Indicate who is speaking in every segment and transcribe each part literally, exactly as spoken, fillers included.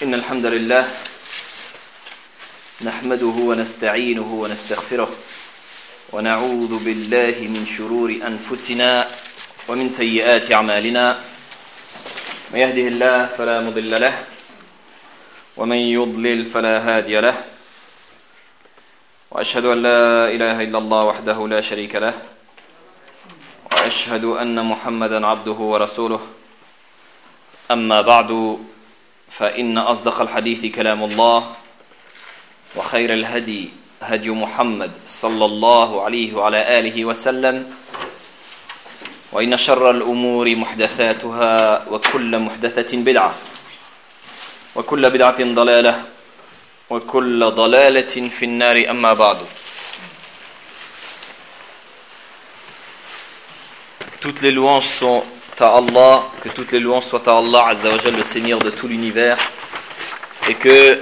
Speaker 1: إن الحمد لله نحمده ونستعينه ونستغفره ونعوذ بالله من شرور أنفسنا ومن سيئات أعمالنا من يهده الله فلا مضل له ومن يضلل فلا هادي له وأشهد أن لا إله إلا الله وحده لا شريك له وأشهد أن محمدا عبده ورسوله أما بعد فإن أصدق الحديث كلام الله وخير الهدي هدي محمد صلى الله عليه وعلى آله وسلم وإن شر الأمور محدثاتها وكل محدثة بدعة وكل بدعة ضلالة وكل ضلالة في النار أما بعد. Toutes les louanges sont à Allah, que toutes les louanges soient à Allah Azza wa Jal, le Seigneur de tout l'univers, et que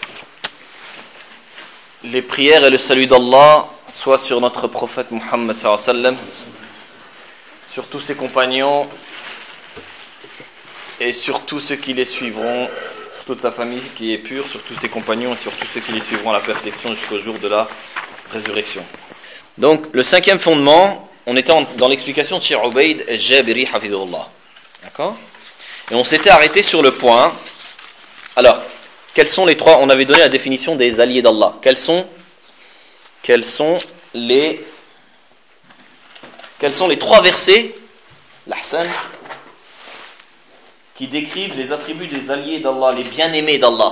Speaker 1: les prières et le salut d'Allah soient sur notre prophète Muhammad sallallahu alayhi wa sallam, sur tous ses compagnons et sur tous ceux qui les suivront, sur toute sa famille qui est pure, sur tous ses compagnons et sur tous ceux qui les suivront à la perfection jusqu'au jour de la résurrection. Donc le cinquième fondement, on était dans l'explication de Cheikh Ubayd al-Jabiri hafidhullah. D'accord ? Et on s'était arrêté sur le point. Alors, quels sont les trois ? On avait donné la définition des alliés d'Allah. Quels sont Quels sont les Quels sont les trois versets, l'Ahsan, qui décrivent les attributs des alliés d'Allah, les bien-aimés d'Allah?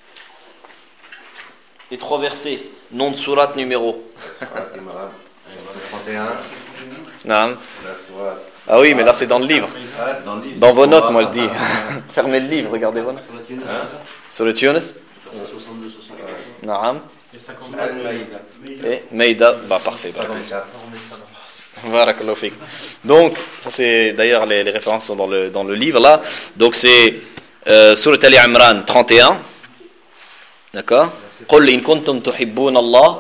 Speaker 1: Les trois versets, nom de sourate, numéro.
Speaker 2: trente et un.
Speaker 1: Non. Ah oui, mais là c'est dans le livre. Dans vos notes, moi je dis. Fermez le livre, regardez vos notes. Sur le Yunus.
Speaker 2: soixante-deux soixante-quatre.
Speaker 1: Naam.
Speaker 2: Et cinquante-quatre.
Speaker 1: Et Maïda. Bah parfait. Barakallahu fik. Donc, ça c'est d'ailleurs les, les références sont dans le dans le livre là. Donc c'est euh, Surat Ali Imran trente et un. D'accord. Qul in kuntum tuhibbuna Allah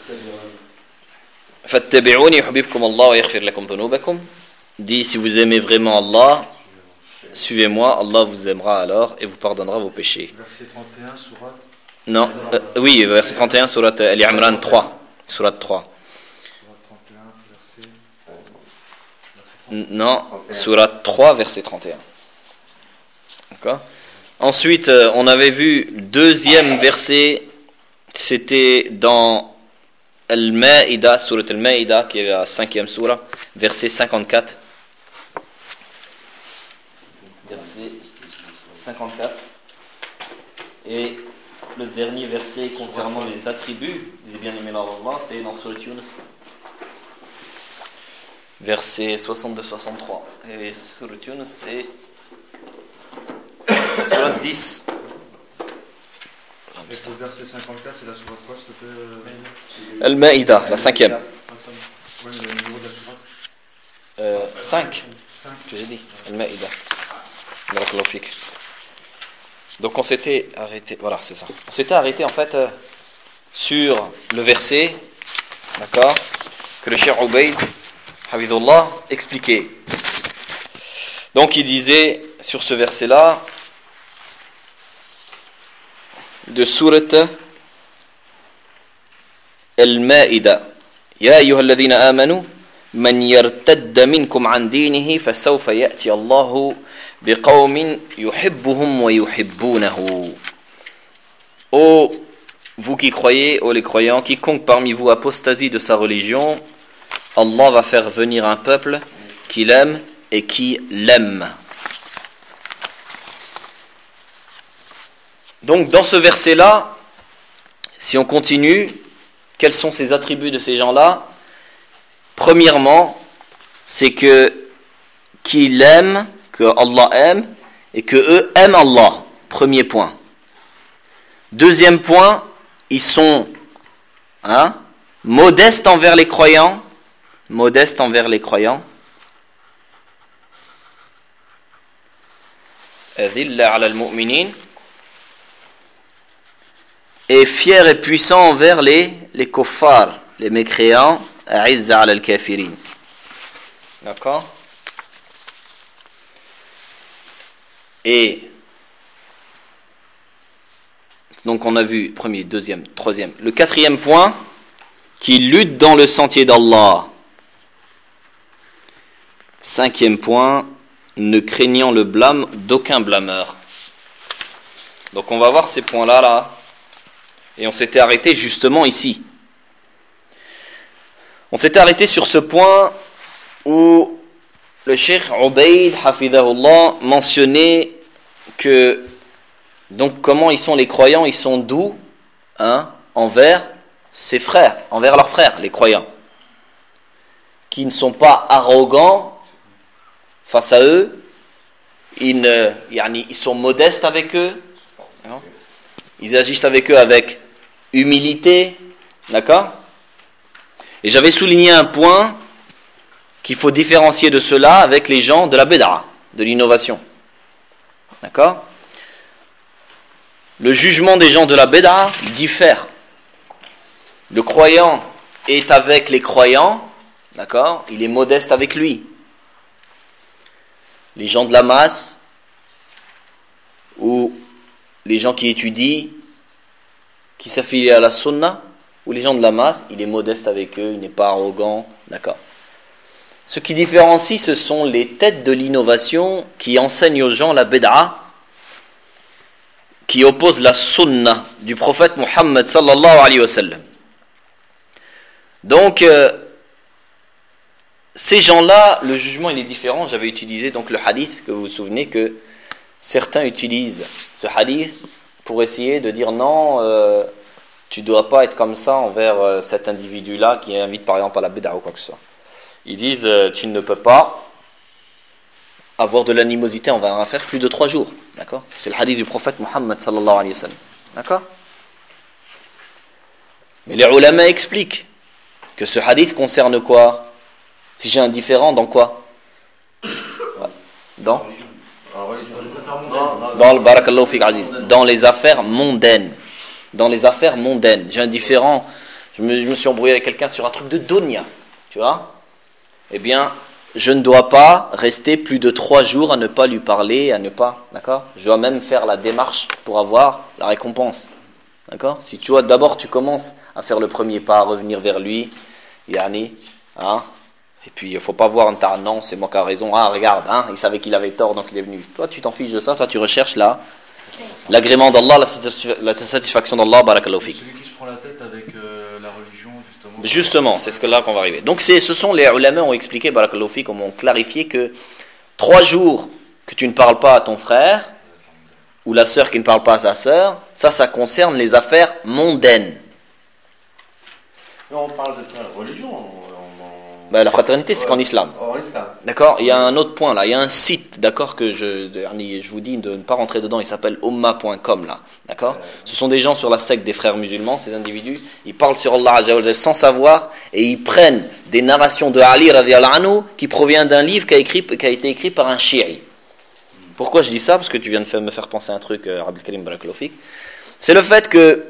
Speaker 1: fattabi'uni yuhibbukum Allah wa yaghfir lakum dhunubakum. Dis, si vous aimez vraiment Allah, suivez-moi, Allah vous aimera alors et vous pardonnera vos péchés.
Speaker 2: Verset trente et un, surat.
Speaker 1: Non, euh, oui, verset trente et un, surat Ali Imran trois. Surat trois. Non, surat trois, verset trente et un. D'accord. Ensuite, euh, on avait vu deuxième verset, c'était dans Al-Ma'ida, surat Al-Ma'ida, qui est la cinquième surah, verset cinquante-quatre. Verset cinquante-quatre. Et le dernier verset concernant les attributs des bien-aimés d'Allah, c'est dans surat Yunus, verset soixante-deux soixante-trois. Et surat Yunus, c'est la surat dix.
Speaker 2: Et pour le verset cinquante-quatre, c'est la surat quoi, s'il te plaît?
Speaker 1: Al-Ma'ida, la cinquième.
Speaker 2: Ouais, mais le numéro de la surat.
Speaker 1: Euh, cinq, c'est ce que j'ai dit. Al-Ma'ida. Barakallahu fik. Donc on s'était arrêté, voilà, c'est ça. On s'était arrêté en fait euh, sur le verset, d'accord, que le Cheikh Ubayd hafidhullah expliquait. Donc il disait sur ce verset-là de sourate Al-Ma'ida, Ya ayyuha alladhina amanu man yartadda minkum an dinihi fasawfa ya'ti Allahu biqawmin yuhibbuhum wa yuhibbunahu. Ô vous qui croyez, ô les croyants, quiconque parmi vous apostasie de sa religion, Allah va faire venir un peuple qui l'aime et qui l'aime. Donc dans ce verset-là, si on continue, quels sont ces attributs de ces gens-là? Premièrement, c'est que qu'ils aiment, que Allah aime, et que eux aiment Allah. Premier point. Deuxième point, ils sont hein, modestes envers les croyants, modestes envers les croyants. Adilla ala al-mu'minin. Et fier et puissant envers les, les kuffars, les mécréants, a'izza ala al-kafirin. D'accord? Et Donc on a vu premier, deuxième, troisième. Le quatrième point, qui lutte dans le sentier d'Allah. Cinquième point, ne craignant le blâme d'aucun blâmeur. Donc on va voir ces points-là, là. Et on s'était arrêté justement ici. On s'était arrêté sur ce point où le Cheikh Ubayd, hafidahullah, mentionnait que, donc comment ils sont les croyants, ils sont doux, hein, envers ses frères, envers leurs frères, les croyants, qui ne sont pas arrogants face à eux, ils, ne, yani, ils sont modestes avec eux, hein, ils agissent avec eux avec humilité, d'accord? Et j'avais souligné un point qu'il faut différencier de cela avec les gens de la bid'a, de l'innovation. D'accord? Le jugement des gens de la bid'a diffère. Le croyant est avec les croyants, d'accord? Il est modeste avec lui. Les gens de la masse, ou les gens qui étudient, qui s'affilient à la sunna, ou les gens de la masse, il est modeste avec eux, il n'est pas arrogant, d'accord? Ce qui différencie, ce sont les têtes de l'innovation qui enseignent aux gens la bid'a, qui opposent la sunna du prophète Muhammad sallallahu alayhi wa sallam. Donc, euh, ces gens-là, le jugement il est différent. J'avais utilisé donc le hadith, que vous vous souvenez que certains utilisent ce hadith pour essayer de dire non, euh, tu ne dois pas être comme ça envers euh, cet individu-là qui invite par exemple à la bid'a ou quoi que ce soit. Ils disent euh, tu ne peux pas avoir de l'animosité envers un frère plus de trois jours. D'accord? C'est le hadith du prophète Muhammad sallallahu alayhi wa sallam. D'accord? Mais les ulama expliquent que ce hadith concerne quoi? Si j'ai un différent, dans quoi? Dans Dans le barakallahu fik aziz. Dans les affaires mondaines. Dans les affaires mondaines. J'ai un différent. Je me, je me suis embrouillé avec quelqu'un sur un truc de dunya. Tu vois? Eh bien, je ne dois pas rester plus de trois jours à ne pas lui parler, à ne pas, d'accord? Je dois même faire la démarche pour avoir la récompense, d'accord? Si tu vois, d'abord tu commences à faire le premier pas, à revenir vers lui, yani, hein? Et puis il ne faut pas voir un tas, non, c'est moi qui a raison, ah regarde, hein, il savait qu'il avait tort donc il est venu. Toi tu t'en fiches de ça, toi tu recherches là l'agrément d'Allah, la, satisfa- la satisfaction d'Allah, barakallahu fik.
Speaker 2: Celui qui se prend la tête avec euh, la religion, justement.
Speaker 1: Justement, c'est ce que là qu'on va arriver. Donc c'est, ce sont les ulama ont expliqué, barakallahu fik, ont clarifié que trois jours que tu ne parles pas à ton frère, ou la sœur qui ne parle pas à sa sœur, ça, ça concerne les affaires mondaines.
Speaker 2: Mais on parle de frère religion. On, on, on...
Speaker 1: Ben, la fraternité, c'est qu'en islam.
Speaker 2: Oh, islam.
Speaker 1: D'accord? Il y a un autre point là, il y a un site, d'accord, que je, je vous dis de ne pas rentrer dedans, il s'appelle umma point com là, d'accord? Ce sont des gens sur la secte des frères musulmans, ces individus, ils parlent sur Allah Azza wa Jalla sans savoir, et ils prennent des narrations de Ali radiyallahu anhu qui provient d'un livre qui a, écrit, qui a été écrit par un chi'i. Pourquoi je dis ça? Parce que tu viens de faire, me faire penser à un truc, euh, Abdel Karim barakallahu fik. C'est le fait que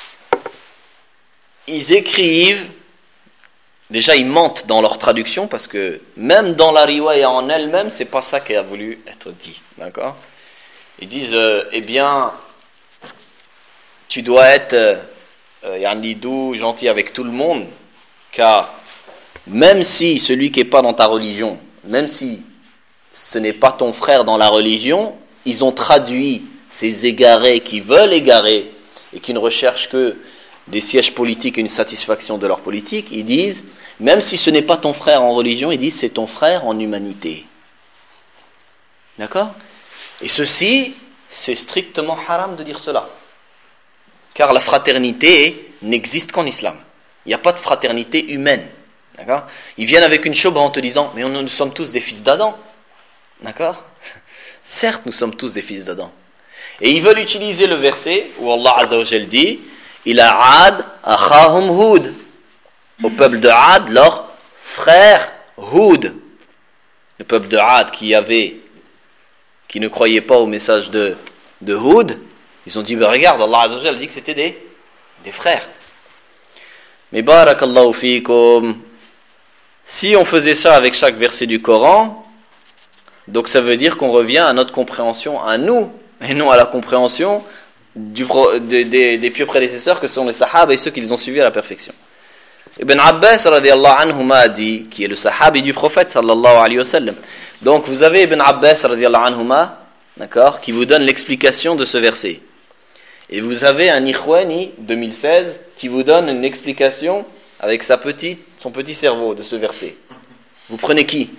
Speaker 1: ils écrivent. Déjà, ils mentent dans leur traduction parce que même dans la riwaya en elle-même, c'est pas ça qui a voulu être dit, d'accord? Ils disent, euh, eh bien, tu dois être euh, yani doux, gentil avec tout le monde, car même si celui qui n'est pas dans ta religion, même si ce n'est pas ton frère dans la religion, ils ont traduit ces égarés qui veulent égarer et qui ne recherchent que des sièges politiques et une satisfaction de leur politique, ils disent, même si ce n'est pas ton frère en religion, ils disent c'est ton frère en humanité. D'accord? Et ceci, c'est strictement haram de dire cela. Car la fraternité n'existe qu'en islam. Il n'y a pas de fraternité humaine. D'accord? Ils viennent avec une choba en te disant, mais nous sommes tous des fils d'Adam. D'accord? Certes, nous sommes tous des fils d'Adam. Et ils veulent utiliser le verset où Allah Azza wa Jal dit, il a ad akhahum Hud. Au peuple de Ad, leur frère Hud. Le peuple de Ad qui avait, qui ne croyait pas au message de, de Hud, ils ont dit, ben regarde, Allah Azza wa Jal dit que c'était des, des frères. Mais barakallahu fikum, si on faisait ça avec chaque verset du Coran, donc ça veut dire qu'on revient à notre compréhension à nous, et non à la compréhension du, de, de, des pieux prédécesseurs que sont les sahaba et ceux qui les ont suivis à la perfection. Ibn Abbas radiyallahu anhu a dit, qui est le sahabi du prophète sallallahu alayhi wa sallam. Donc vous avez Ibn Abbas radiyallahu anhu, d'accord, qui vous donne l'explication de ce verset. Et vous avez un Ikhwani deux mille seize qui vous donne une explication avec sa petite, son petit cerveau de ce verset. Vous prenez qui?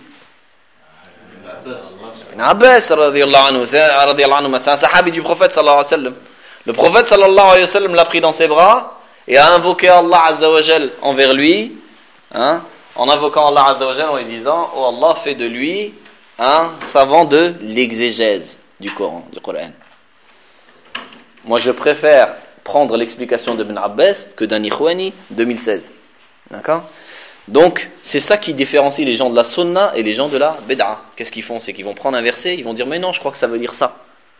Speaker 1: Ibn Abbas radiyallahu anhu, c'est un sahabi du prophète sallallahu alayhi wa sallam. Le prophète sallallahu alayhi wa sallam l'a pris dans ses bras et a invoqué Allah azza wa jal envers lui, hein, en invoquant Allah azza wa jal en lui disant: oh Allah, fais de lui un savant de l'exégèse du Coran, du Coran. Moi je préfère prendre l'explication d'Ibn Abbas que d'un Ikhwani deux mille seize. D'accord? Donc c'est ça qui différencie les gens de la sunna et les gens de la bid'a. Qu'est-ce qu'ils font? C'est qu'ils vont prendre un verset, ils vont dire: mais non, je crois que ça veut dire ça.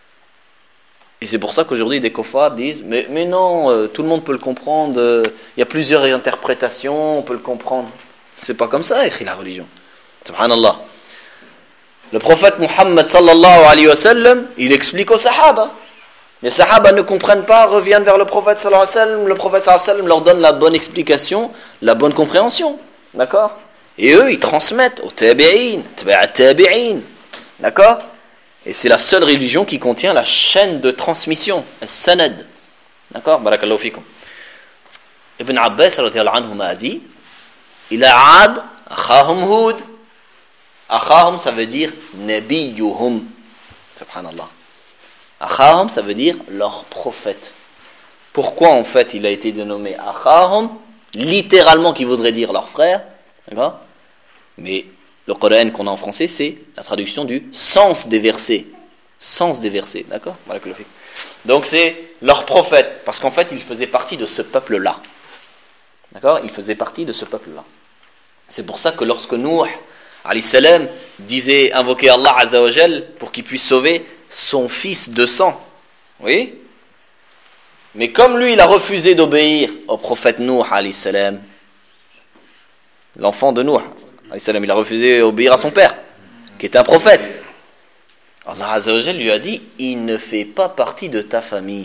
Speaker 1: Et c'est pour ça qu'aujourd'hui des kuffars disent: mais, mais non, euh, tout le monde peut le comprendre, il euh, y a plusieurs interprétations, on peut le comprendre. C'est pas comme ça, écrit la religion. Subhanallah. Le prophète Muhammad sallallahu alayhi wa sallam, il explique aux sahaba. Les sahaba ne comprennent pas, reviennent vers le prophète sallallahu alayhi wa sallam, le prophète sallallahu alayhi wa sallam leur donne la bonne explication, la bonne compréhension. D'accord? Et eux, ils transmettent aux tabi'in, tabi'a tabi'in. D'accord? Et c'est la seule religion qui contient la chaîne de transmission, as-sanad. D'accord? Barakallahu fikum. Ibn Abbas radiyallahu anhu a dit: ila 'ad akhahum Hud. Akhahum, ça veut dire nabiyuhum. Subhanallah. Akhahum, ça veut dire leur prophète. Pourquoi en fait il a été dénommé Akhahum? Littéralement, qui voudrait dire leur frère. D'accord? Mais le Coran qu'on a en français, c'est la traduction du sens des versets. Sens des versets, d'accord? Donc c'est leur prophète, parce qu'en fait, il faisait partie de ce peuple-là. D'accord? Il faisait partie de ce peuple-là. C'est pour ça que lorsque Nuh, alayhi salam, disait invoquer Allah azza wa jal pour qu'il puisse sauver son fils de sang. Oui? Mais comme lui, il a refusé d'obéir au prophète Nuh, alayhi salam, l'enfant de Nuh, il a refusé d'obéir à son père, qui était un prophète. Allah azza wa jal lui a dit: il ne fait pas partie de ta famille,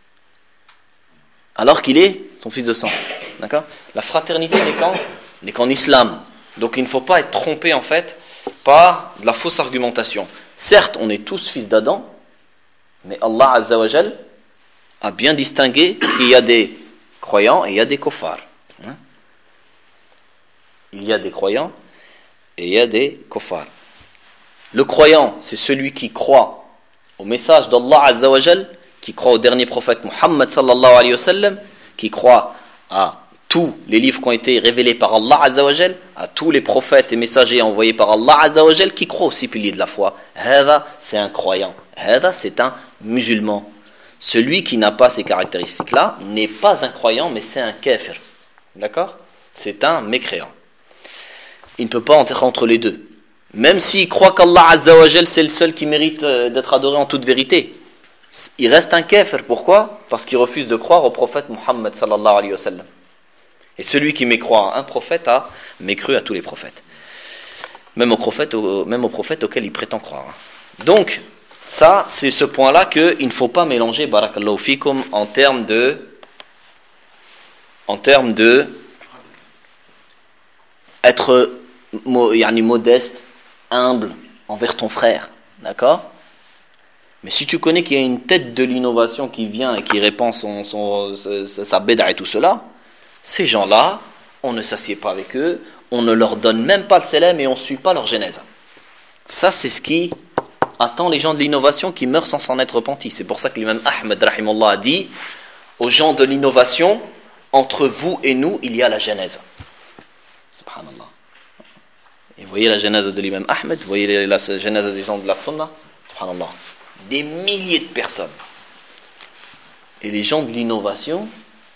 Speaker 1: alors qu'il est son fils de sang. D'accord? La fraternité n'est qu'en, n'est qu'en islam. Donc il ne faut pas être trompé en fait par de la fausse argumentation. Certes, on est tous fils d'Adam, mais Allah azza wa jal a bien distingué qu'il y a des croyants et il y a des kuffars. Hein? Il y a des croyants et il y a des kuffars. Le croyant, c'est celui qui croit au message d'Allah azza wa jal, qui croit au dernier prophète Muhammad sallallahu alayhi wa sallam, qui croit à tous les livres qui ont été révélés par Allah azza wa jal, à tous les prophètes et messagers envoyés par Allah azza wa jal, qui croit aux six piliers de la foi. Hada, c'est un croyant. Hada, c'est un musulman. Celui qui n'a pas ces caractéristiques-là n'est pas un croyant, mais c'est un kafir. D'accord? C'est un mécréant. Il ne peut pas entrer entre les deux. Même s'il croit qu'Allah azza wa jal, c'est le seul qui mérite d'être adoré en toute vérité, il reste un kafir. Pourquoi? Parce qu'il refuse de croire au prophète Muhammad sallallahu alayhi wa sallam. Et celui qui mécroit à un prophète a mécru à tous les prophètes. Même au prophète, au, même au prophète auquel il prétend croire. Donc, ça, c'est ce point-là qu'il ne faut pas mélanger, barakallahu fikum, en termes de, en termes de être yani, modeste, humble envers ton frère. D'accord? Mais si tu connais qu'il y a une tête de l'innovation qui vient et qui répand son, son, sa, sa béda et tout cela, ces gens-là, on ne s'assied pas avec eux, on ne leur donne même pas le salam et on ne suit pas leur genèse. Ça, c'est ce qui attend les gens de l'innovation qui meurent sans s'en être repentis. C'est pour ça que l'imam Ahmed rahimahullah a dit aux gens de l'innovation: entre vous et nous, il y a la genèse. Subhanallah. Et vous voyez la genèse de l'imam Ahmed, vous voyez la genèse des gens de la sunna. Subhanallah. Des milliers de personnes. Et les gens de l'innovation,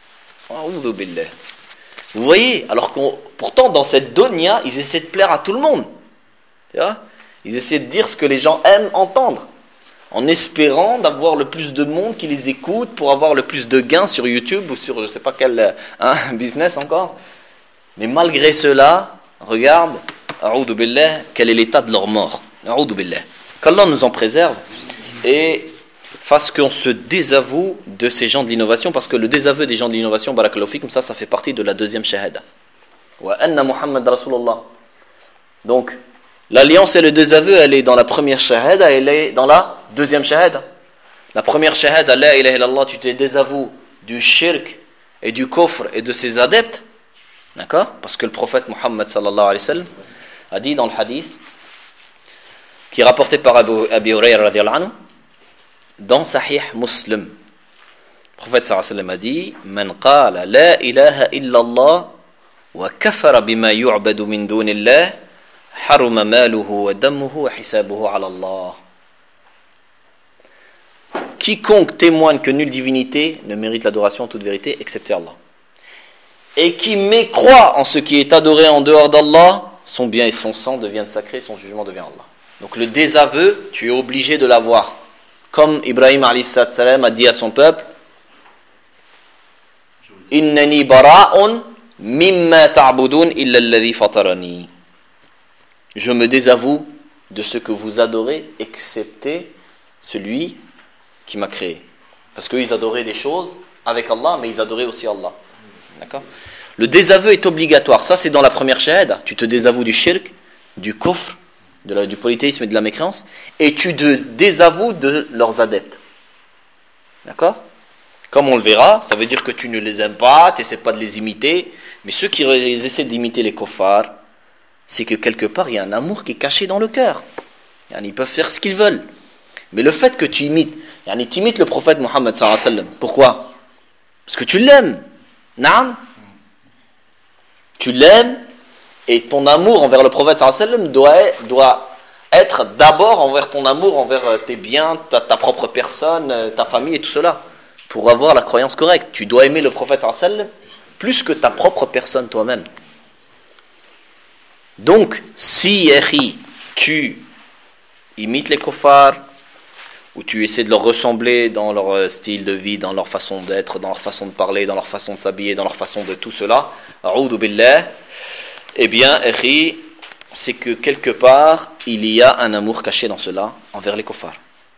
Speaker 1: vous voyez, alors qu'on, pourtant dans cette dunya, ils essaient de plaire à tout le monde. Tu vois? Ils essaient de dire ce que les gens aiment entendre, en espérant d'avoir le plus de monde qui les écoute pour avoir le plus de gains sur YouTube ou sur je ne sais pas quel hein, business encore. Mais malgré cela, regarde, a'oudou billah, quel est l'état de leur mort. A'oudou billah. Qu'Allah nous en préserve. Et fasse qu'on se désavoue de ces gens de l'innovation, parce que le désaveu des gens de l'innovation, barakallahu fikum, ça, ça fait partie de la deuxième shahada. Wa anna Muhammad Rasulullah. Donc, l'alliance et le désaveu, elle est dans la première shahada, elle est dans la deuxième shahada. La première shahada, la ilaha illallah, tu te désavoues du shirk et du kufr et de ses adeptes. D'accord? Parce que le prophète Muhammad sallallahu alayhi wa sallam a dit dans le hadith, qui est rapporté par Abu, Abi Hurayra radiyallahu anhu, dans Sahih Muslim. Le prophète sallallahu alayhi wa sallam a dit, Man qala la ilaha illallah wa kafara bima yu'badu min dunillah, haruma maluhu wa damuhu wa hisabuhu ala Allah. Quiconque témoigne que nulle divinité ne mérite l'adoration en toute vérité excepté Allah, et qui mécroit en ce qui est adoré en dehors d'Allah, son bien et son sang deviennent sacrés, son jugement devient Allah. Donc le désaveu, tu es obligé de l'avoir. Comme Ibrahim alayhi salam a dit à son peuple, Innani bara'un mimma ta'budun illa alladhi fatarani. Je me désavoue de ce que vous adorez, excepté celui qui m'a créé. Parce qu'ils adoraient des choses avec Allah, mais ils adoraient aussi Allah. D'accord? Le désaveu est obligatoire. Ça, c'est dans la première shahada. Tu te désavoues du shirk, du kufr, de la, du polythéisme et de la mécréance, et tu te désavoues de leurs adeptes. D'accord? Comme on le verra, ça veut dire que tu ne les aimes pas, tu n'essaies pas de les imiter, mais ceux qui essaient d'imiter les kuffars, c'est que quelque part, il y a un amour qui est caché dans le cœur. Ils peuvent faire ce qu'ils veulent. Mais le fait que tu imites, tu imites le prophète Muhammad sallallahu alayhi wa sallam, pourquoi? Parce que tu l'aimes. Naam. Tu l'aimes, et ton amour envers le prophète sallallahu alayhi wa sallam doit, doit être d'abord envers ton amour envers tes biens, ta, ta propre personne, ta famille et tout cela, pour avoir la croyance correcte. Tu dois aimer le prophète sallallahu alayhi wa sallam plus que ta propre personne toi-même. Donc, si tu imites les kuffars, ou tu essaies de leur ressembler dans leur style de vie, dans leur façon d'être, dans leur façon de parler, dans leur façon de s'habiller, dans leur façon de tout cela, a'oudou billah, eh bien, c'est que quelque part, il y a un amour caché dans cela envers les kuffars.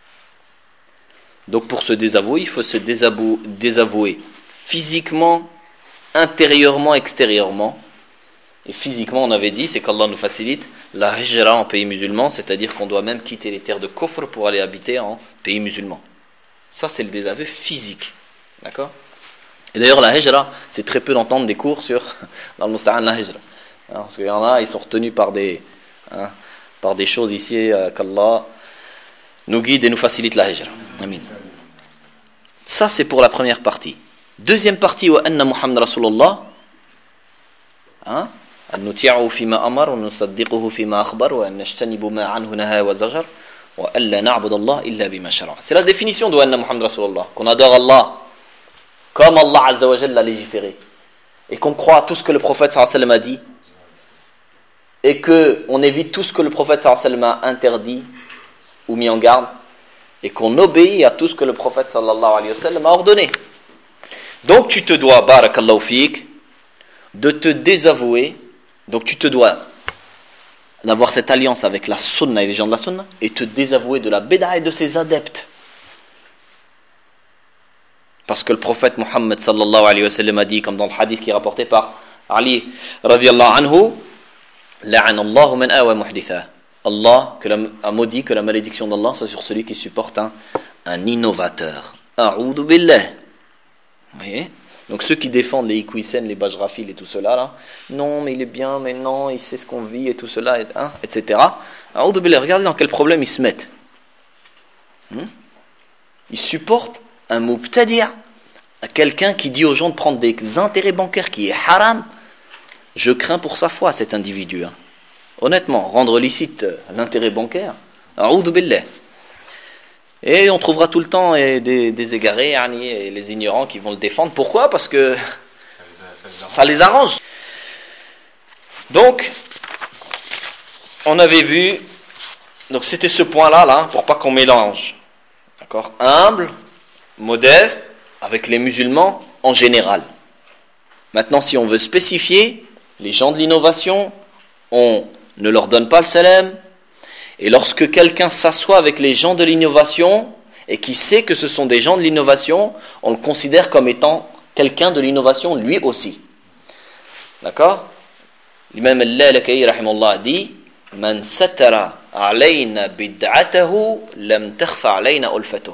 Speaker 1: Donc pour se désavouer, il faut se désavouer, désavouer physiquement, intérieurement, extérieurement. Et physiquement, on avait dit, c'est qu'Allah nous facilite la hijra en pays musulman, c'est-à-dire qu'on doit même quitter les terres de kufr pour aller habiter en pays musulman. Ça, c'est le désaveu physique. D'accord? Et d'ailleurs, la hijra, c'est très peu d'entendre des cours sur dans le Musta'an la hijra. Hein, parce qu'il y en a, ils sont retenus par des, hein, par des choses ici, euh, qu'Allah nous guide et nous facilite la hijra. Amin. Ça, c'est pour la première partie. Deuxième partie, wa anna Muhammad Rasulullah. Hein? أن نطيعه فيما أمر ونصدقه فيما أخبر وأن نجتنب ما عنه نهى وزجر وألا نعبد الله إلا بما شرع. C'est la définition de أن محمد رسول الله, qu'on adore Allah comme Allah Azza wa Jalla l'a légiféré, et qu'on croit à tout ce que le prophète sallallahu alayhi wa sallam a dit, et qu'on évite tout ce que le prophète sallallahu alayhi wa sallam a interdit ou mis en garde, et qu'on obéit à tout ce que le prophète sallallahu alayhi wa sallam a ordonné. Donc tu te dois, barakallahu fiik, de te désavouer. Donc tu te dois d'avoir cette alliance avec la sunna et les gens de la sunna, et te désavouer de la bid'a et de ses adeptes. Parce que le prophète Muhammad sallallahu alayhi wa sallam a dit, comme dans le hadith qui est rapporté par Ali radiyallahu anhu, la'ana Allahu man awa muhditha. Allah que la, a maudit que la malédiction d'Allah soit sur celui qui supporte un, un innovateur. A'oudou billah. Vous voyez? Donc ceux qui défendent les Iqwisen, les Bajrafil et tout cela, là, non mais il est bien, mais non, il sait ce qu'on vit et tout cela, hein, et cetera. A'oudou billah, regardez dans quel problème ils se mettent. Hmm? Ils supportent un mubtadi', quelqu'un qui dit aux gens de prendre des intérêts bancaires qui est haram. Je crains pour sa foi cet individu. Hein. Honnêtement, rendre licite l'intérêt bancaire, a'oudou billah. Et on trouvera tout le temps des, des égarés et les ignorants qui vont le défendre. Pourquoi? Parce que ça les arrange. Donc, on avait vu, donc c'était ce point-là, là, pour pas qu'on mélange. D'accord? Humble, modeste, avec les musulmans en général. Maintenant, si on veut spécifier, les gens de l'innovation, on ne leur donne pas le salam. Et lorsque quelqu'un s'assoit avec les gens de l'innovation et qui sait que ce sont des gens de l'innovation, on le considère comme étant quelqu'un de l'innovation lui aussi. D'accord? L'imam al-Lalaka'i rahimahullah dit Man satara alayna bid'atahu lam takhfa alayna ulfatuh.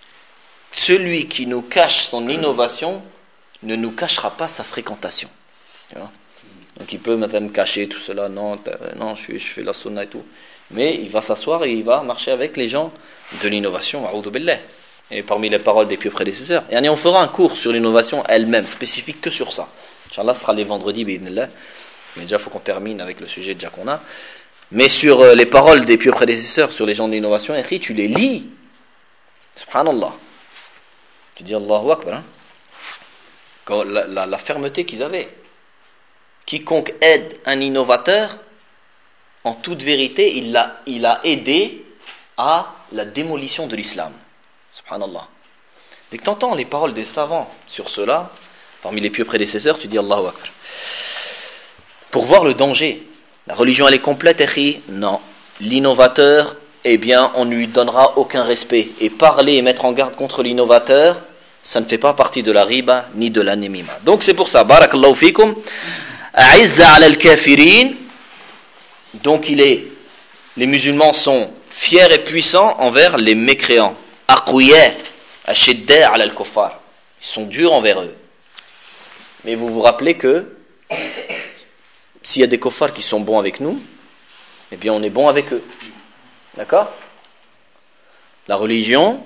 Speaker 1: Celui qui nous cache son innovation ne nous cachera pas sa fréquentation. Tu vois? Donc il peut maintenant cacher tout cela, non, non je, fais, je fais la sunna et tout. Mais il va s'asseoir et il va marcher avec les gens de l'innovation, a'oudhu billah. Et parmi les paroles des pieux prédécesseurs. Et on fera un cours sur l'innovation elle-même, spécifique que sur ça. Inch'Allah, ce sera les vendredis, bi'idhnillah. Mais déjà, il faut qu'on termine avec le sujet déjà qu'on a. Mais sur euh, les paroles des pieux prédécesseurs, sur les gens de l'innovation, écrit, tu les lis. Subhanallah. Tu dis Allahu Akbar. Hein? Quand la, la, la fermeté qu'ils avaient. Quiconque aide un innovateur, en toute vérité, il l'a, il a aidé à la démolition de l'islam. Subhanallah. Dès que tu entends les paroles des savants sur cela, parmi les pieux prédécesseurs, tu dis Allahu Akbar. Pour voir le danger. La religion, elle est complète, écrit? Non. L'innovateur, eh bien, on ne lui donnera aucun respect. Et parler et mettre en garde contre l'innovateur, ça ne fait pas partie de la riba ni de la nemima. Donc c'est pour ça. Barakallahu fikum. A'izza ala al-kafirin. Donc il est, les musulmans sont fiers et puissants envers les mécréants. Aqwiya, ashidda ala al-kuffar. Ils sont durs envers eux. Mais vous vous rappelez que s'il y a des kuffars qui sont bons avec nous, eh bien on est bon avec eux. D'accord? La religion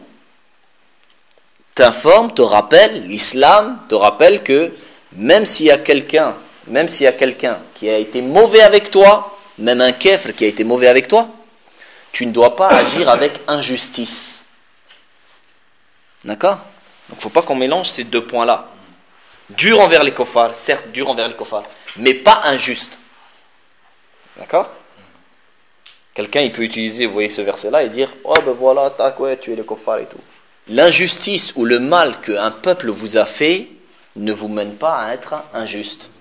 Speaker 1: t'informe, te rappelle, l'islam te rappelle que même s'il y a quelqu'un, même s'il y a quelqu'un qui a été mauvais avec toi, même un kafir qui a été mauvais avec toi, tu ne dois pas agir avec injustice. D'accord? Donc il ne faut pas qu'on mélange ces deux points-là. Dur envers les kuffars, certes dur envers les kuffars, mais pas injuste. D'accord? Quelqu'un il peut utiliser, vous voyez ce verset-là, et dire oh ben voilà, tac, ouais, tu es les kuffars et tout. L'injustice ou le mal qu'un peuple vous a fait ne vous mène pas à être injuste.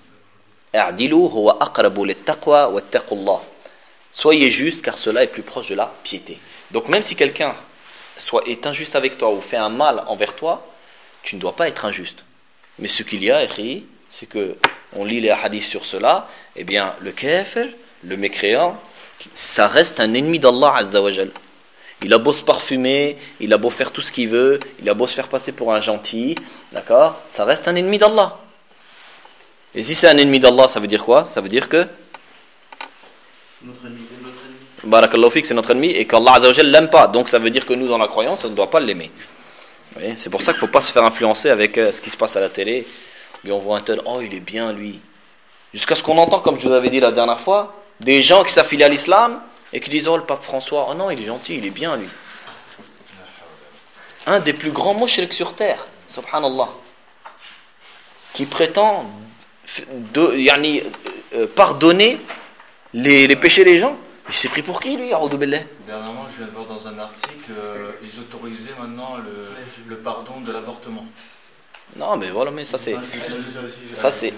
Speaker 1: Soyez juste car cela est plus proche de la piété. Donc même si quelqu'un soit, est injuste avec toi ou fait un mal envers toi, tu ne dois pas être injuste. Mais ce qu'il y a, c'est que on lit les hadiths sur cela, eh bien le kafir, le mécréant, ça reste un ennemi d'Allah Azza wa Jal. Il a beau se parfumer, il a beau faire tout ce qu'il veut, il a beau se faire passer pour un gentil, d'accord? Ça reste un ennemi d'Allah. Et si c'est un ennemi d'Allah, ça veut dire quoi? Ça veut dire que
Speaker 2: Notre ennemi, c'est notre ennemi.
Speaker 1: Barakallahu fik, c'est notre ennemi et qu'Allah Azza wa Jal l'aime pas. Donc ça veut dire que nous, dans la croyance, on ne doit pas l'aimer. Vous voyez, c'est pour ça qu'il ne faut pas se faire influencer avec euh, ce qui se passe à la télé. Et on voit un tel, oh il est bien lui. Jusqu'à ce qu'on entend, comme je vous avais dit la dernière fois, des gens qui s'affilient à l'islam et qui disent oh le pape François, oh non il est gentil, il est bien lui. Un des plus grands mushriks sur terre, subhanallah, qui prétend de, yani, euh, pardonner les, les péchés des gens. Il s'est pris pour qui lui, a'oudhu billah?
Speaker 2: Dernièrement, je viens de voir dans un article, euh, ils autorisaient maintenant le, le pardon de l'avortement.
Speaker 1: Non mais voilà, mais ça c'est
Speaker 2: Ça
Speaker 1: ça c'est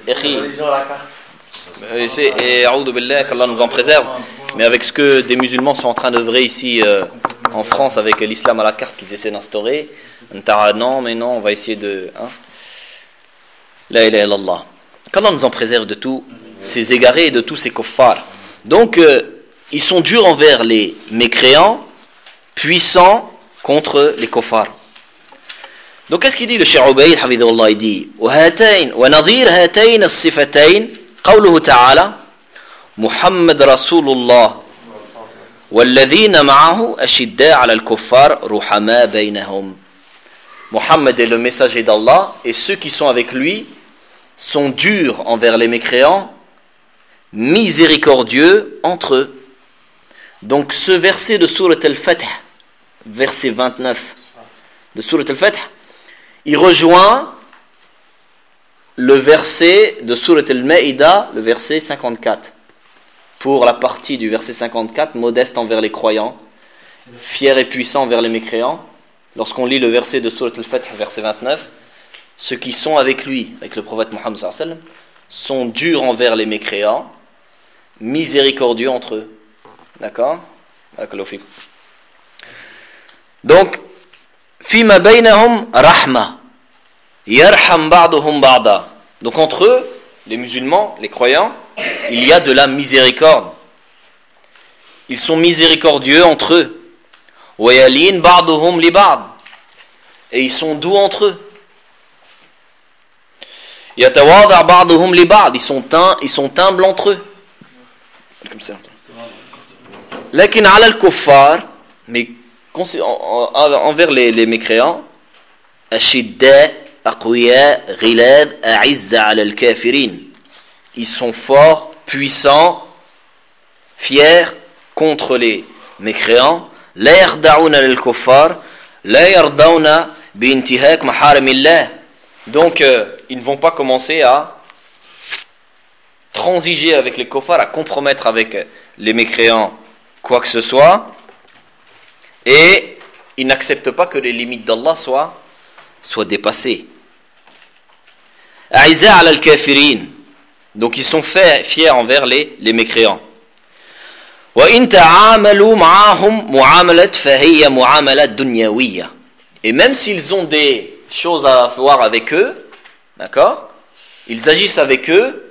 Speaker 1: Euh, c'est, et a'oudhu billah, qu'Allah nous en préserve. Mais avec ce que des musulmans sont en train d'œuvrer ici euh, en France avec l'islam à la carte qu'ils essaient d'instaurer, non mais non, on va essayer de hein, la ilaha illallah. Qu'Allah nous en préserve de tous ces égarés et de tous ces kuffars. Donc euh, ils sont durs envers les mécréants, puissants contre les kuffars. Donc qu'est-ce qu'il dit le Cheikh Ubayd hafidhahullah? Il dit وهاتين ونظير هاتين الصفتين قوله تعالى محمد رسول الله والذين معه أشداء على الكفار رحماء بينهم. Mohammed est le messager d'Allah et ceux qui sont avec lui sont durs envers les mécréants, miséricordieux entre eux. Donc ce verset de Surat Al-Fath, verset vingt-neuf de Surat Al-Fath, il rejoint le verset de Surat Al-Ma'idah, le verset cinquante-quatre. Pour la partie du verset cinquante-quatre, modeste envers les croyants, fier et puissant envers les mécréants. Lorsqu'on lit le verset de Surat Al-Fath, verset vingt-neuf, ceux qui sont avec lui, avec le prophète Mohammed sallallahu alayhi wa sallam, sont durs envers les mécréants, miséricordieux entre eux. D'accord? Donc, فيما بينهم رحمة يرحم بعضهم بعضا. Donc entre eux, les musulmans, les croyants, il y a de la miséricorde. Ils sont miséricordieux entre eux. ويلين بعضهم لبعض. Et ils sont doux entre eux. يتواضع بعضهم لبعض. Ils sont hum, ils sont humbles entre eux. Comme ça. لكن على الكفار, mais envers les, les mécréants, أشداء أقوياء غلاظ أعز على الكافرين. Ils sont forts, puissants, fiers contre les mécréants. لا يخضعون للكفار لا يرضون بانتهاك محارم الله. Donc euh, ils ne vont pas commencer à transiger avec les kuffars, à compromettre avec les mécréants quoi que ce soit, et ils n'acceptent pas que les limites d'Allah soient, soient dépassées. Aïza ala al-kafirin. Donc ils sont faits, fiers envers les, les mécréants. وَإِن تَعَامَلُوا مَعَهُمْ مُعَامَلَةً فَهِيَ مُعَامَلَةٌ دُنْيَوِيَّةٌ. Et même s'ils ont des choses à voir avec eux, d'accord, ils agissent avec eux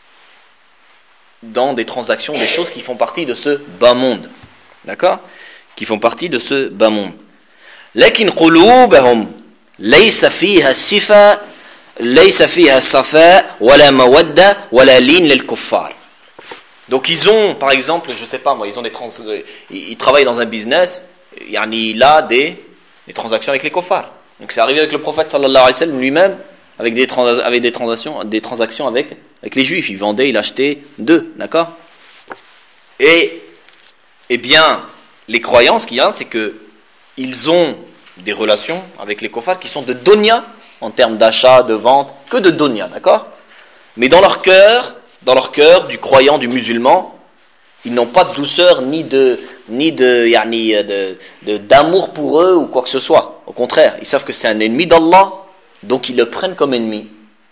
Speaker 1: dans des transactions, des choses qui font partie de ce bas monde, d'accord, qui font partie de ce bas monde. لكن قلوبهم ليس فيها الصفاء ليس فيها الصفاء ولا مودة ولا لين للكفار. Donc ils ont, par exemple, je sais pas moi, ils ont des trans, ils, ils travaillent dans un business, il a des, des transactions avec les kuffars. Donc c'est arrivé avec le prophète sallallahu alayhi wa sallam lui-même, avec des, trans, avec des transactions, des transactions avec, avec les juifs. Il vendait, il achetait d'eux, d'accord. Et, eh bien, les croyances qu'il y a, c'est que ils ont des relations avec les kuffars qui sont de donya, en termes d'achat, de vente, que de donya, d'accord. Mais dans leur cœur, dans leur cœur, du croyant, du musulman, ils n'ont pas de douceur ni de ni de, yani, de, de d'amour pour eux ou quoi que ce soit. Au contraire, ils savent que c'est un ennemi d'Allah, donc ils le prennent comme ennemi.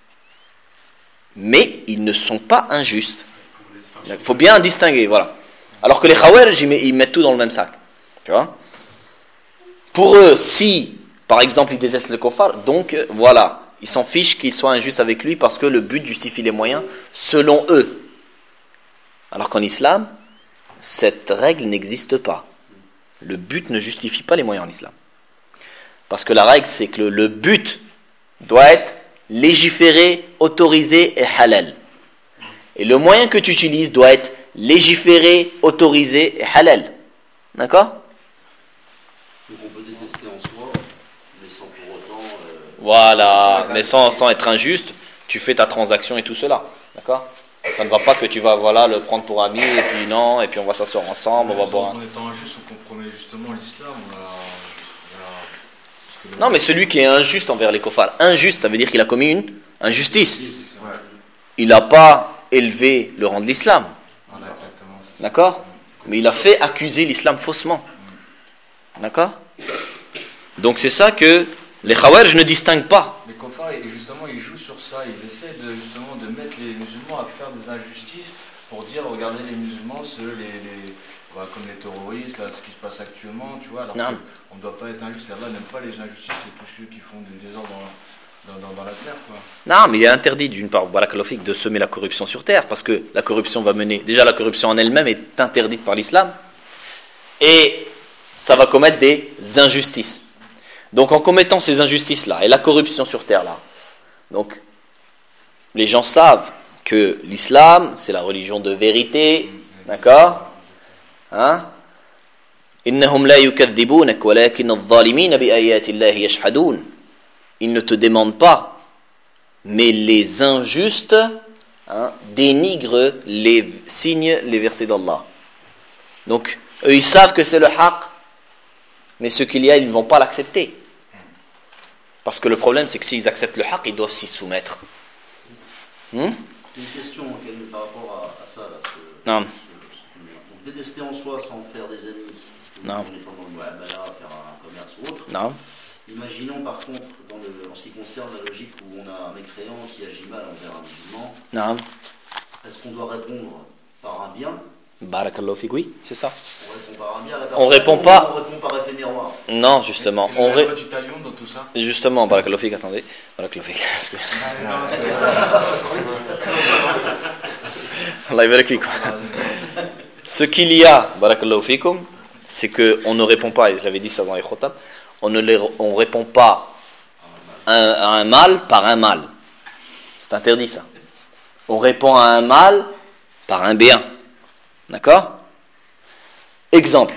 Speaker 1: Mais ils ne sont pas injustes. Il faut bien distinguer, voilà. Alors que les Khawarij, ils mettent tout dans le même sac. Tu vois ? Pour eux, si, par exemple, ils détestent le kuffar, donc voilà, ils s'en fichent qu'ils soient injustes avec lui parce que le but justifie les moyens selon eux. Alors qu'en islam, cette règle n'existe pas. Le but ne justifie pas les moyens en islam. Parce que la règle, c'est que le, le but doit être légiféré, autorisé et halal. Et le moyen que tu utilises doit être légiféré, autorisé et halal. D'accord ?
Speaker 3: Donc on peut détester en soi, mais sans pour autant... Euh...
Speaker 1: Voilà, mais sans, sans être injuste, tu fais ta transaction et tout cela. D'accord ? Ça ne va pas que tu vas voilà, le prendre pour ami, et puis non, et puis on va s'asseoir ensemble, on va boire.
Speaker 2: En étant injuste, on compromet justement l'islam. On a, on a...
Speaker 1: Non, mais celui qui est injuste envers les kuffars, injuste, ça veut dire qu'il a commis une injustice.
Speaker 2: Ouais.
Speaker 1: Il n'a pas élevé le rang de l'islam.
Speaker 2: Voilà, exactement.
Speaker 1: D'accord ? Mais il a fait accuser l'islam faussement. D'accord ? Donc c'est ça que les Khawarij ne distinguent pas.
Speaker 2: Les kuffars, justement, ils jouent sur ça. Ils essaient de, justement de mettre les musulmans à faire des injustices pour dire, regardez les musulmans, ceux, les, les, voilà, comme les terroristes, là, ce qui se passe actuellement, tu vois. Alors qu'on ne doit pas être injuste. Allah n'aime pas les injustices et tous ceux qui font du désordre dans, dans, dans, dans la terre, quoi.
Speaker 1: Non, mais il est interdit d'une part, barakallahu, de semer la corruption sur terre, parce que la corruption va mener. Déjà, la corruption en elle-même est interdite par l'islam, et ça va commettre des injustices. Donc, en commettant ces injustices-là et la corruption sur terre-là, donc les gens savent que l'islam, c'est la religion de vérité, d'accord ? Hein ? Innahum la yukadhibunak walakin adh-dhalimin bi ayati Allahi yashhadun. Ils ne te demandent pas, mais les injustes hein, dénigrent les signes, les versets d'Allah. Donc, eux, ils savent que c'est le haqq, mais ce qu'il y a, ils ne vont pas l'accepter. Parce que le problème, c'est que s'ils acceptent le haqq, ils doivent s'y soumettre. Hmm?
Speaker 3: Une question par rapport à, à ça. Là, ce,
Speaker 1: non.
Speaker 3: Ce, ce, donc, détester en soi sans faire des amis,
Speaker 1: non.
Speaker 3: En étant dans le mu'amala, faire un commerce ou autre.
Speaker 1: Non.
Speaker 3: Imaginons par contre, dans le, en ce qui concerne la logique où on a un mécréant qui agit mal envers un musulman,
Speaker 1: non.
Speaker 3: est-ce qu'on doit répondre par un bien
Speaker 1: Barakallahu fik, oui, c'est ça.
Speaker 3: On répond par un bien à la
Speaker 1: On
Speaker 3: personne,
Speaker 1: répond pas.
Speaker 3: On répond par effet miroir.
Speaker 1: Non, justement.
Speaker 2: Et
Speaker 1: On
Speaker 2: la
Speaker 1: ré...
Speaker 2: loi du talion dans tout ça.
Speaker 1: Justement, Barakallahu fik, attendez. Barakallahu fik. Allah yabarak fikum. Ce qu'il y a, Barakallahu fikum, c'est qu'on ne répond pas, et je l'avais dit ça dans les khotab, on ne les, on répond pas à un, à un mal par un mal. C'est interdit ça. On répond à un mal par un bien. D'accord ? Exemple.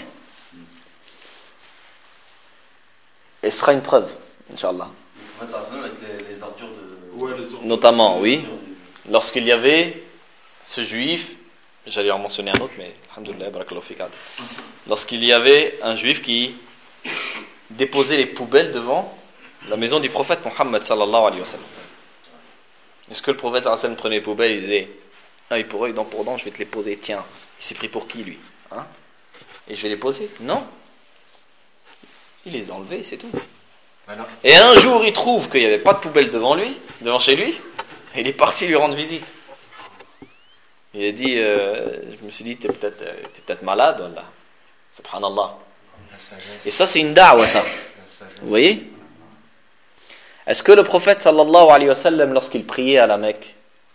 Speaker 1: Et ce sera une preuve, Inch'Allah.
Speaker 3: Avec les, les ordures de...
Speaker 2: Ouais, les ordures.
Speaker 1: Notamment, oui. Lorsqu'il y avait ce juif, j'allais en mentionner un autre, mais alhamdoulilah, barakallahu fik. Lorsqu'il y avait un juif qui déposait les poubelles devant la maison du prophète Mohammed sallallahu alayhi wa sallam. Est-ce que le prophète sallallahu alayhi wa sallam prenait les poubelles et il disait œil pour œil, dent pour dent, je vais te les poser, tiens, il s'est pris pour qui lui, hein? Et je vais les poser? Non. Il les a enlevés, c'est tout.
Speaker 2: Voilà.
Speaker 1: Et un jour, il trouve qu'il n'y avait pas de poubelle devant lui, devant chez lui, et il est parti lui rendre visite. Il a dit, euh, je me suis dit, t'es peut-être, t'es peut-être malade, voilà. Subhanallah. Et ça, c'est une da'wa, ça. Vous voyez? Est-ce que le prophète, sallallahu alayhi wa sallam, lorsqu'il priait à la Mecque,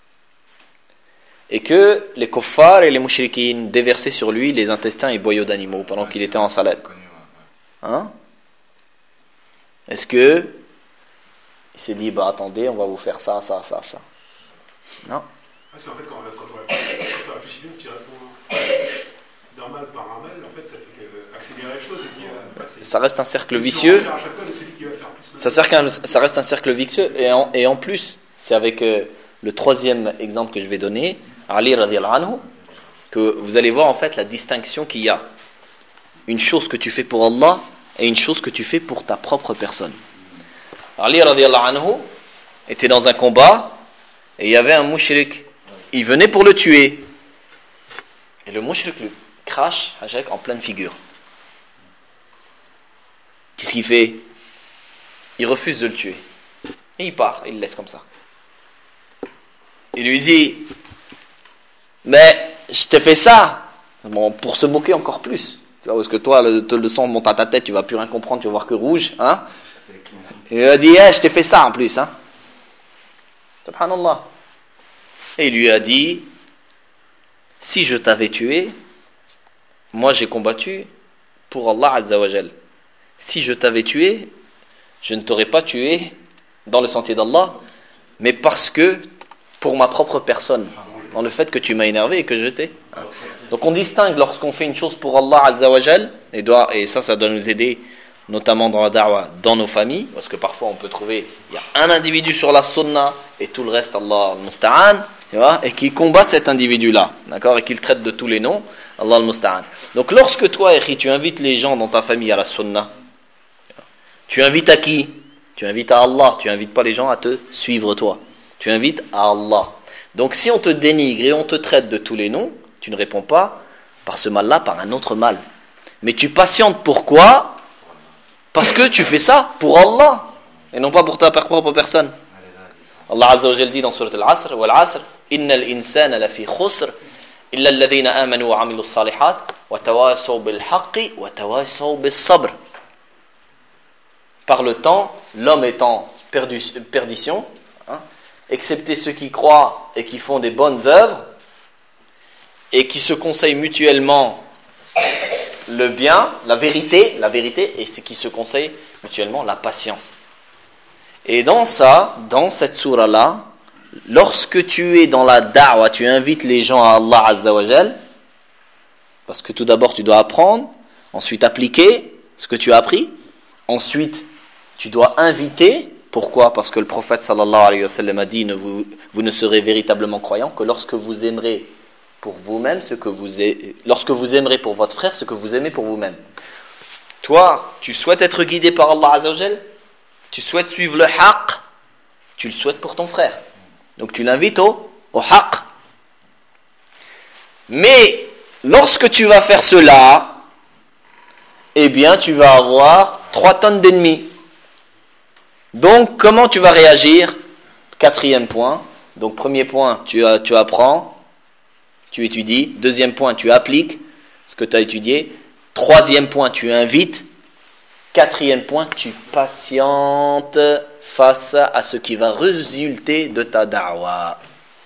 Speaker 1: et que les kuffars et les mushrikines déversaient sur lui les intestins et boyaux d'animaux pendant qu'il était en salade, hein? Est-ce que il s'est dit, bah attendez, on va vous faire ça, ça, ça, ça? Non.
Speaker 4: Parce qu'en fait, quand, quand on réfléchit, quand on réfléchit bien, si on répond d'un mal par un mal, en fait, ça fait accélérer les choses. Et puis, euh, c'est,
Speaker 1: ça reste un cercle vicieux.
Speaker 4: À chaque fois de celui qui va faire plus mal.
Speaker 1: Ça, sert qu'un, ça reste un cercle vicieux. Et en, et en plus, c'est avec euh, le troisième exemple que je vais donner, Ali radiyallahu anhu, que vous allez voir en fait la distinction qu'il y a. Une chose que tu fais pour Allah et une chose que tu fais pour ta propre personne. Ali radiyallahu anhu était dans un combat et il y avait un mushrik. Il venait pour le tuer. Et le mushrik lui crache en pleine figure. Qu'est-ce qu'il fait? Il refuse de le tuer. Et il part, il le laisse comme ça. Il lui dit, mais je t'ai fait ça, bon, pour se moquer encore plus. Tu vois, parce que toi, le, le sang monte à ta tête, tu vas plus rien comprendre, tu vas voir que rouge. Hein? Et il a dit, hey, je t'ai fait ça en plus. Hein? Subhanallah. Et il lui a dit, si je t'avais tué, moi j'ai combattu pour Allah Azza wa Jal. Si je t'avais tué, je ne t'aurais pas tué dans le sentier d'Allah, mais parce que pour ma propre personne, dans le fait que tu m'as énervé et que je t'ai. Donc on distingue lorsqu'on fait une chose pour Allah Azza wa Jal, et, doit, et ça, ça doit nous aider, notamment dans la da'wa, dans nos familles, parce que parfois on peut trouver, il y a un individu sur la sunna, et tout le reste, Allah al-Musta'an, tu vois, et qui combattent cet individu-là, d'accord, et qui le traite de tous les noms, Allah al-Musta'an. Donc lorsque toi, Ekhi, tu invites les gens dans ta famille à la sunna, tu invites à qui? Tu invites à Allah, tu invites pas les gens à te suivre toi. Tu invites à Allah. Donc si on te dénigre et on te traite de tous les noms, tu ne réponds pas par ce mal-là, par un autre mal. Mais tu patientes pourquoi? Parce que tu fais ça pour Allah et non pas pour ta propre personne. Allah Azza wa Jalla dit dans Surat Al-Asr, Wal Asr, Innal insana lafi khusr, illa alladhina amanu wa amilu salihat, wa tawasaw bil haqqi, wa tawasaw bis sabr. Par le temps, l'homme est en perdu, perdition, hein, excepté ceux qui croient et qui font des bonnes œuvres et qui se conseillent mutuellement le bien, la vérité, la vérité, et ceux qui se conseillent mutuellement la patience. Et dans ça, dans cette sourate-là, lorsque tu es dans la da'wa, tu invites les gens à Allah Azza wa Jal, parce que tout d'abord tu dois apprendre, ensuite appliquer ce que tu as appris, ensuite tu dois inviter. Pourquoi? Parce que le prophète sallallahu alayhi wa sallam a dit, ne vous, vous ne serez véritablement croyant que lorsque vous aimerez pour vous-même ce que vous aimez, lorsque vous aimerez pour votre frère ce que vous aimez pour vous-même. Toi, tu souhaites être guidé par Allah Azza wa Jal, tu souhaites suivre le haqq, tu le souhaites pour ton frère. Donc tu l'invites au, au haqq. Mais lorsque tu vas faire cela, eh bien tu vas avoir trois tonnes d'ennemis. Donc comment tu vas réagir? Quatrième point. Donc premier point, tu, tu apprends, tu étudies. Deuxième point, tu appliques ce que tu as étudié. Troisième point, tu invites. Quatrième point, tu patientes face à ce qui va résulter de ta da'wa.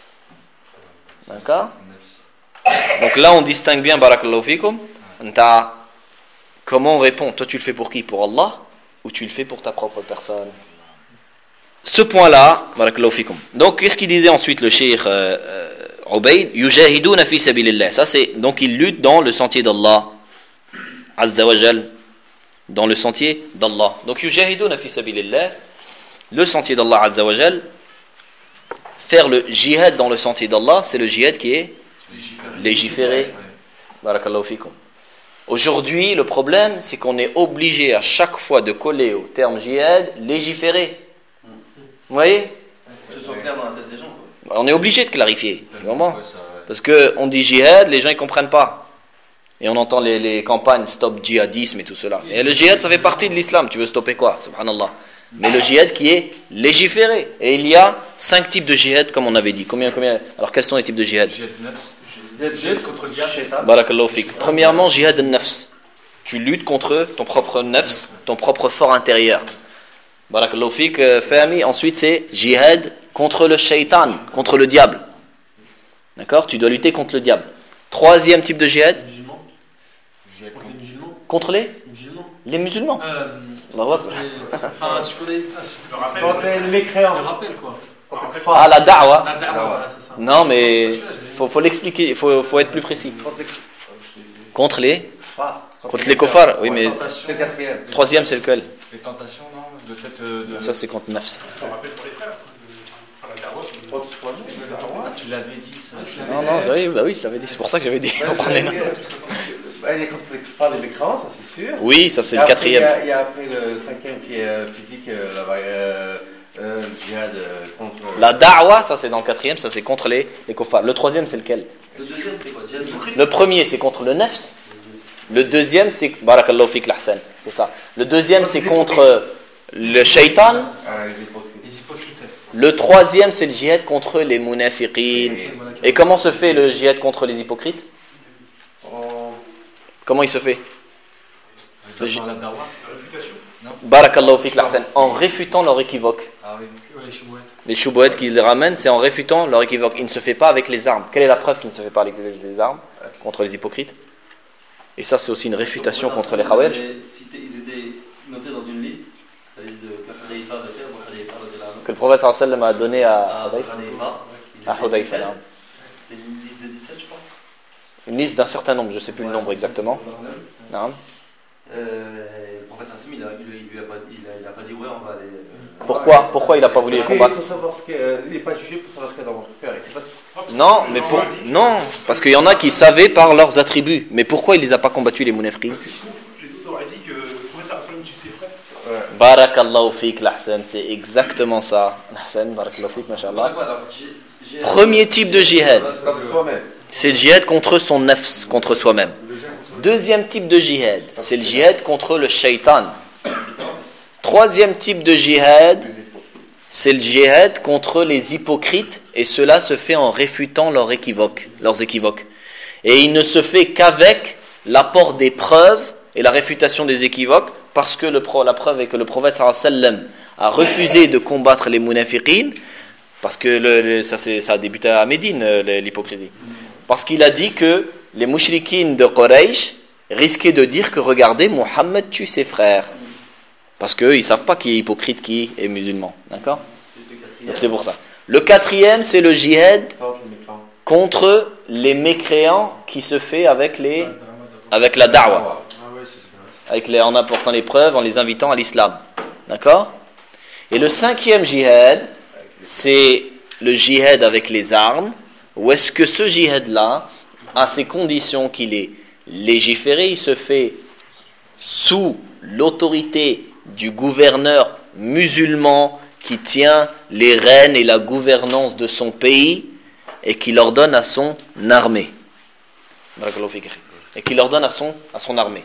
Speaker 1: D'accord? Donc là, on distingue bien, barakallahu fikum. Comment on répond? Toi, tu le fais pour qui? Pour Allah? Ou tu le fais pour ta propre personne? Ce point-là, barakallahu fikum. Donc, qu'est-ce qu'il disait ensuite le cheikh euh, Ubayd? Yujahiduna fi sabilillah. Ça, c'est, donc, il lutte dans le sentier d'Allah. Azza wa Jal. Dans le sentier d'Allah. Donc, yujahiduna fi sabilillah. Le sentier d'Allah Azza wa Jal. Faire le jihad dans le sentier d'Allah, c'est le jihad qui est légiféré. Barakallahu fikum. Aujourd'hui, le problème, c'est qu'on est obligé à chaque fois de coller au terme jihad, légiférer. Vous voyez?
Speaker 3: Que ce soit clair dans la tête des gens, quoi.
Speaker 1: On est obligé de clarifier. Vraiment. Parce qu'on dit jihad, les gens ne comprennent pas. Et on entend les, les campagnes stop djihadisme et tout cela. Et le jihad, ça fait partie de l'islam. Tu veux stopper quoi? Subhanallah. Mais le jihad qui est légiféré. Et il y a cinq types de jihad, comme on avait dit. Combien, combien? Alors, quels sont les types de jihad?
Speaker 2: Jihad contre le diable.
Speaker 1: Barakallahu fik. Premièrement, jihad al-nafs. Tu luttes contre ton propre nafs, ton propre fort intérieur. Barakallahu fik, Fahmi. Ensuite, c'est jihad contre le shaitan, contre le diable. D'accord? Tu dois lutter contre le diable. Troisième type de jihad?
Speaker 5: Musulmans.
Speaker 2: Jihad
Speaker 5: Contre les musulmans.
Speaker 1: Contre les
Speaker 5: Musulmans.
Speaker 1: Les musulmans.
Speaker 5: Euh,
Speaker 1: Allahu Akbar.
Speaker 5: Enfin, je connais.
Speaker 4: Le rappel.
Speaker 6: Quand les mécréants.
Speaker 5: Le rappel, quoi.
Speaker 1: Ah, la da'wa.
Speaker 5: La da'wa, voilà, c'est ça.
Speaker 1: Non, mais il faut, faut l'expliquer, il faut, faut être plus précis. Contre les Contre les kofars, oui, mais
Speaker 6: C'est le quatrième.
Speaker 1: troisième, c'est lequel?
Speaker 2: Les tentations, non? Le fait euh, de.
Speaker 1: Ça, c'est contre nafs.
Speaker 4: Je te rappelle pour les frères. Enfin, la dawa, tu-
Speaker 2: Ah, tu l'avais dit, ça.
Speaker 1: Non, non, vous avez- bah oui, je l'avais dit, c'est pour ça que j'avais dit. On prenait note.
Speaker 6: Bah, il est contre les kuffars, les mécréants, ça c'est sûr.
Speaker 1: Oui, ça, c'est
Speaker 6: Et
Speaker 1: le
Speaker 6: après,
Speaker 1: quatrième.
Speaker 6: Il y, a, il y a après le cinquième qui est euh, physique, euh, là-bas, euh, euh, le djihad euh, contre.
Speaker 1: La da'wa, ça, c'est dans le quatrième, ça, c'est contre les, les kofars. Le troisième, c'est lequel?
Speaker 3: Le deuxième, c'est quoi? Jihad contre-
Speaker 1: Le premier, c'est contre le nafs. Le deuxième, c'est. Barakallahu fik l'ahsan. C'est ça. Le deuxième, c'est contre le shaitan.
Speaker 6: Ah, les hypocrites.
Speaker 5: Les hypocrites.
Speaker 1: Le troisième, c'est le jihad contre les munafiqin. Et comment se fait le jihad contre les hypocrites?
Speaker 6: Oh.
Speaker 1: Comment il se fait?
Speaker 2: Ça parle de la dawa.
Speaker 4: La réfutation.
Speaker 1: Barakallahu fik l'ahsan. En réfutant leur équivoque.
Speaker 2: Ah oui.
Speaker 5: Ouais, les chibouettes.
Speaker 1: Les choubouettes qu'ils ramènent, c'est en réfutant leur équivoque. Il ne se fait pas avec les armes. Quelle est la preuve qu'il ne se fait pas avec les armes contre les hypocrites? Et ça, c'est aussi une réfutation contre les khawarij.
Speaker 3: Si ils étaient notés dans une liste, la liste de Khadeifa de faire, Khadeifa de la.
Speaker 1: Que le prophète sallallahu alayhi wa sallam a donné à
Speaker 3: Ah,
Speaker 1: Hudayfa.
Speaker 3: Khadeifa. Ils
Speaker 1: À
Speaker 3: étaient
Speaker 1: Hudayfa,
Speaker 3: dix-sept.
Speaker 1: là.
Speaker 3: C'était une liste de dix-sept, je crois.
Speaker 1: Une liste d'un certain nombre, je ne sais plus le nombre exactement. Non.
Speaker 3: Euh, le prophète Sassim, il, a- il, il lui a pas, il, a, il a pas dit ouais, on va aller. euh,
Speaker 1: Pourquoi Pourquoi il n'a pas voulu les
Speaker 6: Parce qu'il
Speaker 1: combattre?
Speaker 6: faut savoir ce qu'il euh, il n'est pas jugé pour savoir ce qu'il y a dans votre cœur. Et c'est pas
Speaker 1: Non, mais pour... non, parce qu'il y en a qui savaient par leurs attributs. Mais pourquoi il les a pas combattus, les munafiqin?
Speaker 4: Parce que sinon, les autres auraient dit que le professeur Assalam, tu sais, frère.
Speaker 1: Barakallahu fik l'ahsan, c'est exactement ça. L'ahsan, barakallahu fik, mashallah.
Speaker 3: quoi, alors, j'ai- j'ai-
Speaker 1: Premier type de jihad,
Speaker 6: contre soi-même.
Speaker 1: c'est le jihad contre son nafs, contre soi-même. Deuxième type de jihad, c'est le jihad contre le shaitan. Troisième type de jihad, c'est le jihad contre les hypocrites, et cela se fait en réfutant leurs équivoques, leurs équivoques. Et il ne se fait qu'avec l'apport des preuves et la réfutation des équivoques, parce que le, la preuve est que le prophète sallallahu alayhi wa sallam a refusé de combattre les munafiqin, parce que le, le, ça, c'est, ça a débuté à Médine, l'hypocrisie. Parce qu'il a dit que les mouchriquines de Quraysh risquaient de dire que regardez, Mohammed tue ses frères. Parce qu'eux, ils ne savent pas qui est hypocrite, qui est musulman. D'accord? Donc c'est pour ça. Le quatrième, c'est le jihad contre les mécréants qui se fait avec, les, avec la da'wa. Avec les, en apportant les preuves, en les invitant à l'islam. D'accord? Et le cinquième jihad, c'est le jihad avec les armes. Où est-ce que ce jihad-là a ces conditions qu'il est légiféré, il se fait sous l'autorité du gouverneur musulman qui tient les rênes et la gouvernance de son pays et qui l'ordonne à son armée. Et qui l'ordonne à son, à son armée.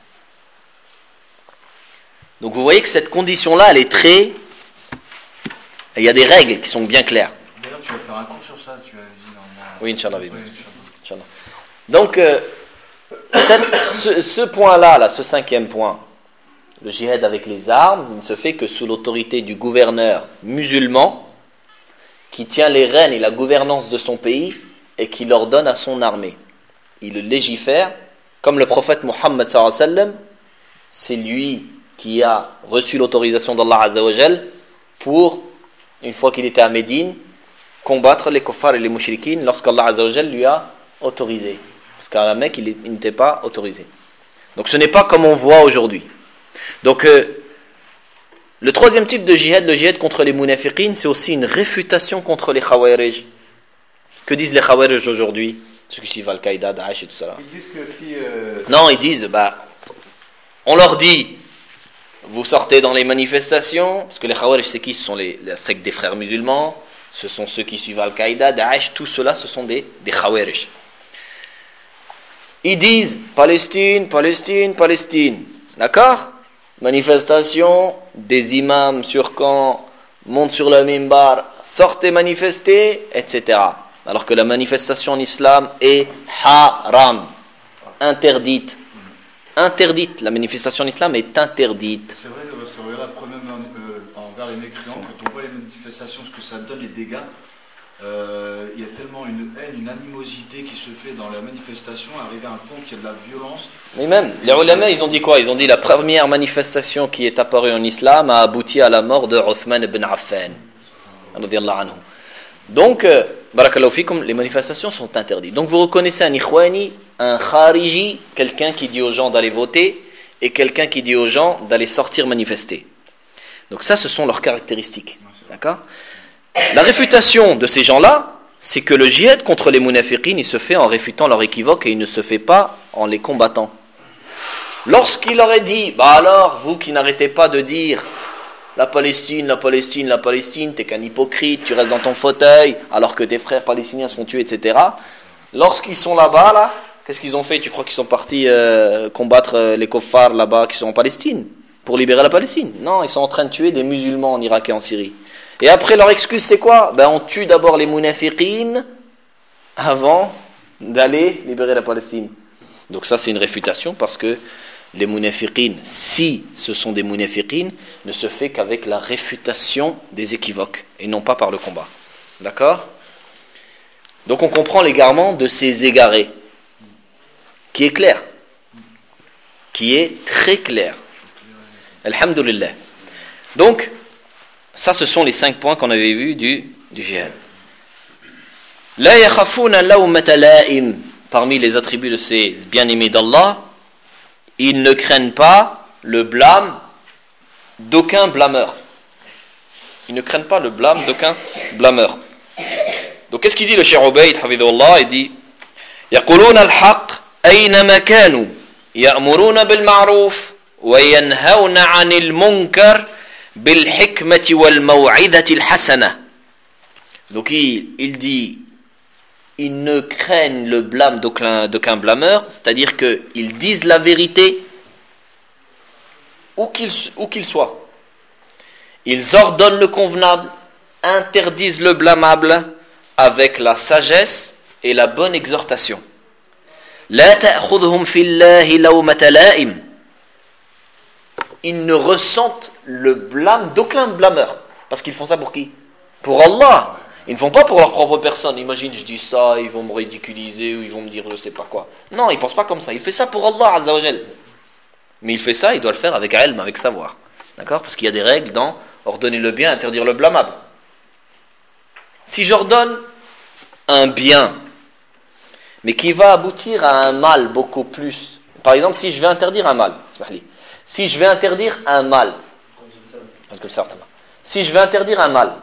Speaker 1: Donc vous voyez que cette condition-là, elle est très... Il y a des règles qui sont bien claires.
Speaker 2: D'ailleurs, tu vas faire un cours sur ça, tu as dit normalement.
Speaker 1: Oui, Inch'Allah. Oui,
Speaker 2: Oui,
Speaker 1: Inch'Allah. Donc, euh, cette, ce, ce point-là, là, ce cinquième point, le djihad avec les armes, il ne se fait que sous l'autorité du gouverneur musulman qui tient les rênes et la gouvernance de son pays et qui l'ordonne à son armée. Il le légifère, comme le prophète Mohammed sallallahu alayhi wa sallam, c'est lui qui a reçu l'autorisation d'Allah Azza wa Jal pour, une fois qu'il était à Médine, combattre les kuffars et les mushrikines lorsqu'Allah Azza wa Jal lui a autorisé. Parce qu'à la Mecque, il n'était pas autorisé. Donc ce n'est pas comme on voit aujourd'hui. Donc euh, le troisième type de djihad, le djihad contre les munafiqines, c'est aussi une réfutation contre les khawarij. Que disent les khawarij aujourd'hui? Ceux qui suivent Al-Qaïda, Daesh et tout ça là.
Speaker 6: Ils disent que si... Euh...
Speaker 1: Non, ils disent, bah, on leur dit, vous sortez dans les manifestations, parce que les khawarij, c'est qui? Ce sont les, la secte des frères musulmans, ce sont ceux qui suivent Al-Qaïda, Daesh, tout cela, ce sont des, des khawarij. Ils disent, Palestine, Palestine, Palestine. D'accord? Manifestation, des imams sur camp, montent sur le mimbar, sortez manifester, et cetera. Alors que la manifestation en islam est haram, interdite. Interdite, la manifestation en islam est interdite.
Speaker 2: C'est vrai que parce que regarde, même euh, envers les mécréants, quand on voit les manifestations, ce que ça donne, les dégâts, euh, il y a tellement une haine, une animosité qui se fait dans la manifestation, arrivé à un point qu'il y a de la violence. Mais
Speaker 1: même, les ulama, ils ont dit quoi? Ils ont dit la première manifestation qui est apparue en islam a abouti à la mort de Uthman ibn Affan. Donc, euh, barakallahu fikum, les manifestations sont interdites. Donc vous reconnaissez un ikhwani, un khariji, quelqu'un qui dit aux gens d'aller voter, et quelqu'un qui dit aux gens d'aller sortir manifester. Donc ça, ce sont leurs caractéristiques. D'accord? La réfutation de ces gens-là, c'est que le djihad contre les munafiqines, il se fait en réfutant leur équivoque et il ne se fait pas en les combattant. Lorsqu'il aurait dit, bah alors, vous qui n'arrêtez pas de dire la Palestine, la Palestine, la Palestine, t'es qu'un hypocrite, tu restes dans ton fauteuil, alors que tes frères palestiniens sont tués, et cetera. Lorsqu'ils sont là-bas, là, qu'est-ce qu'ils ont fait? Tu crois qu'ils sont partis euh, combattre euh, les kuffars là-bas qui sont en Palestine pour libérer la Palestine? Non, ils sont en train de tuer des musulmans en Irak et en Syrie. Et après, leur excuse, c'est quoi? Ben, on tue d'abord les munafiqines avant d'aller libérer la Palestine. Donc ça, c'est une réfutation parce que les munafiqines, si ce sont des munafiqines, ne se fait qu'avec la réfutation des équivoques et non pas par le combat. D'accord? Donc on comprend l'égarement de ces égarés, qui est clair, qui est très clair. Alhamdulillah. Donc, ça, ce sont les cinq points qu'on avait vus du, du djihad. La yakhafuna lawmata la'im. Parmi les attributs de ces bien-aimés d'Allah, ils ne craignent pas le blâme d'aucun blâmeur. Ils ne craignent pas le blâme d'aucun blâmeur. Donc, qu'est-ce qu'il dit le Cheikh Ubayd, hafidhullah? Il dit يقولون الحق أينما كانوا يأمرون بالمعروف وينهون عن المنكر بالحكمة والموعظة الحسنة. Donc il, il dit, ils ne craignent le blâme d'aucun, d'aucun blâmeur, c'est-à-dire qu'ils disent la vérité où qu'il, où qu'il soit. Ils ordonnent le convenable, interdisent le blâmable avec la sagesse et la bonne exhortation. لا تأخذهم في الله لومة لائم. Ils ne ressentent le blâme d'aucun blâmeur. Parce qu'ils font ça pour qui? Pour Allah. Ils ne font pas pour leur propre personne. Imagine, je dis ça, ils vont me ridiculiser ou ils vont me dire je sais pas quoi. Non, ils ne pensent pas comme ça. Il fait ça pour Allah Azza wa Jal. Mais il fait ça, il doit le faire avec ilm, avec savoir. D'accord? Parce qu'il y a des règles dans ordonner le bien, interdire le blâmable. Si j'ordonne un bien, mais qui va aboutir à un mal beaucoup plus. Par exemple, si je vais interdire un mal, si je vais interdire un mal, si je vais interdire un mal,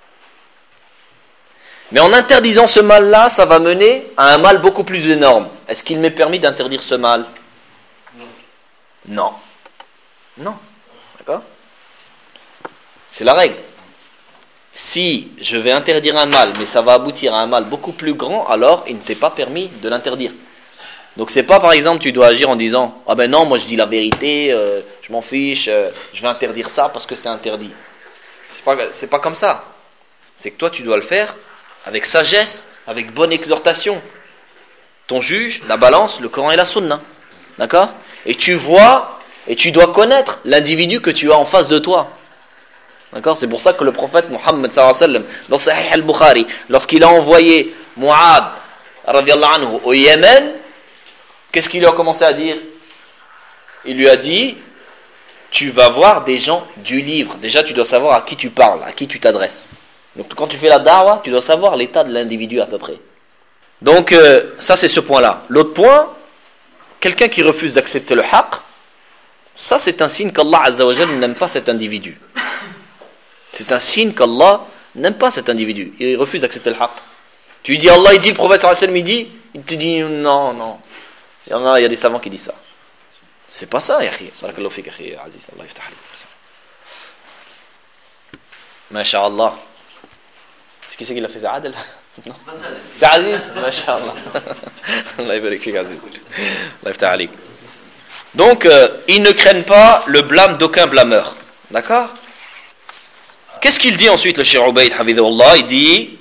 Speaker 1: mais en interdisant ce mal-là, ça va mener à un mal beaucoup plus énorme. Est-ce qu'il m'est permis d'interdire ce mal? Non. Non. D'accord? C'est la règle. Si je vais interdire un mal, mais ça va aboutir à un mal beaucoup plus grand, alors il ne t'est pas permis de l'interdire. Donc c'est pas par exemple tu dois agir en disant ah ben non moi je dis la vérité, euh, je m'en fiche, euh, je vais interdire ça parce que c'est interdit. C'est pas c'est pas comme ça. C'est que toi tu dois le faire avec sagesse, avec bonne exhortation. ton juge, la balance, le Coran et la Sunna. D'accord? Et tu vois, et tu dois connaître l'individu que tu as en face de toi. D'accord? C'est pour ça que le prophète Mohammed sallallahu alayhi wa sallam, dans Sahih al-Bukhari, lorsqu'il a envoyé Mu'ad radiyallahu anhu au Yémen, qu'est-ce qu'il lui a commencé à dire? Il lui a dit, tu vas voir des gens du livre. Déjà, tu dois savoir à qui tu parles, à qui tu t'adresses. Donc, quand tu fais la da'wah, tu dois savoir l'état de l'individu à peu près. Donc, euh, ça, c'est ce point-là. L'autre point, quelqu'un qui refuse d'accepter le haqq, ça, c'est un signe qu'Allah Azza wa Jal n'aime pas cet individu. C'est un signe qu'Allah n'aime pas cet individu. Il refuse d'accepter le haqq. Tu lui dis, Allah, il dit, le prophète sallallahu alayhi wa sallam, il dit, il te dit, non, non. Il y en a, il y a des savants qui disent ça. C'est pas ça, Yahya. Barakallahu fik, Yahya Aziz. Allah yaftah alik. Masha'Allah. C'est qui c'est qui l'a fait? C'est Adel? Non. C'est Aziz? Masha'Allah. Allah yabarik fik, Aziz. Allah yaftah alik. Donc, euh, ils ne craignent pas le blâme d'aucun blâmeur. D'accord? Qu'est-ce qu'il dit ensuite, le Cheikh Ubayd, hafidhahullah? Il dit,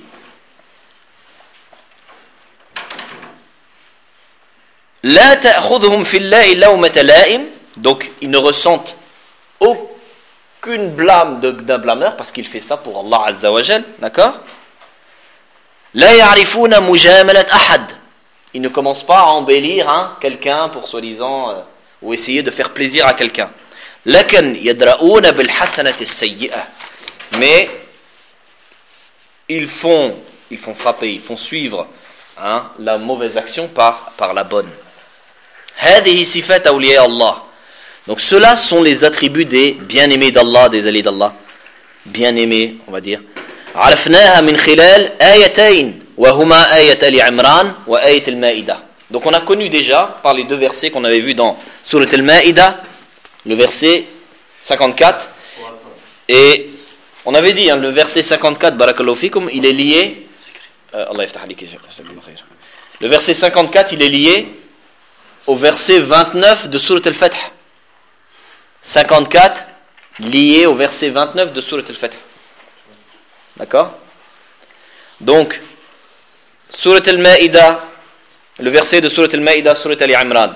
Speaker 1: La ta'khudhum fillahi lawmata la'im. Donc, ils ne ressentent aucune blâme d'un blâmeur parce qu'il fait ça pour Allah Azza wa Jal. D'accord? La ya'rifuna mujamalat ahad. Ils ne commencent pas à embellir hein, quelqu'un pour soi-disant euh, ou essayer de faire plaisir à quelqu'un. Lakin yadra'una bil hasanati as-sayyi'ah. Mais ils font, ils font frapper, ils font suivre hein, la mauvaise action par, par la bonne. هذه صفات أولياء الله. Donc ceux-là sont les attributs des bien-aimés d'Allah, des alliés d'Allah. Bien-aimés, on va dire. عرفناها من خلال آيتين وهما آية آل عمران وآية المائدة. Donc on a connu déjà par les deux versets qu'on avait vus dans Surat al-Ma'idah, le verset cinquante-quatre. Et on avait dit, hein, le verset cinquante-quatre, barakallahu fikum, il est lié. Euh, Allah yaftah alik, le verset cinquante-quatre, il est lié au verset vingt-neuf de Surat al-Fath. cinquante-quatre, lié au verset vingt-neuf de Surat al-Fath. D'accord? Donc, Surat al-Ma'idah, le verset de Surat al-Ma'idah, Surat al-Imran.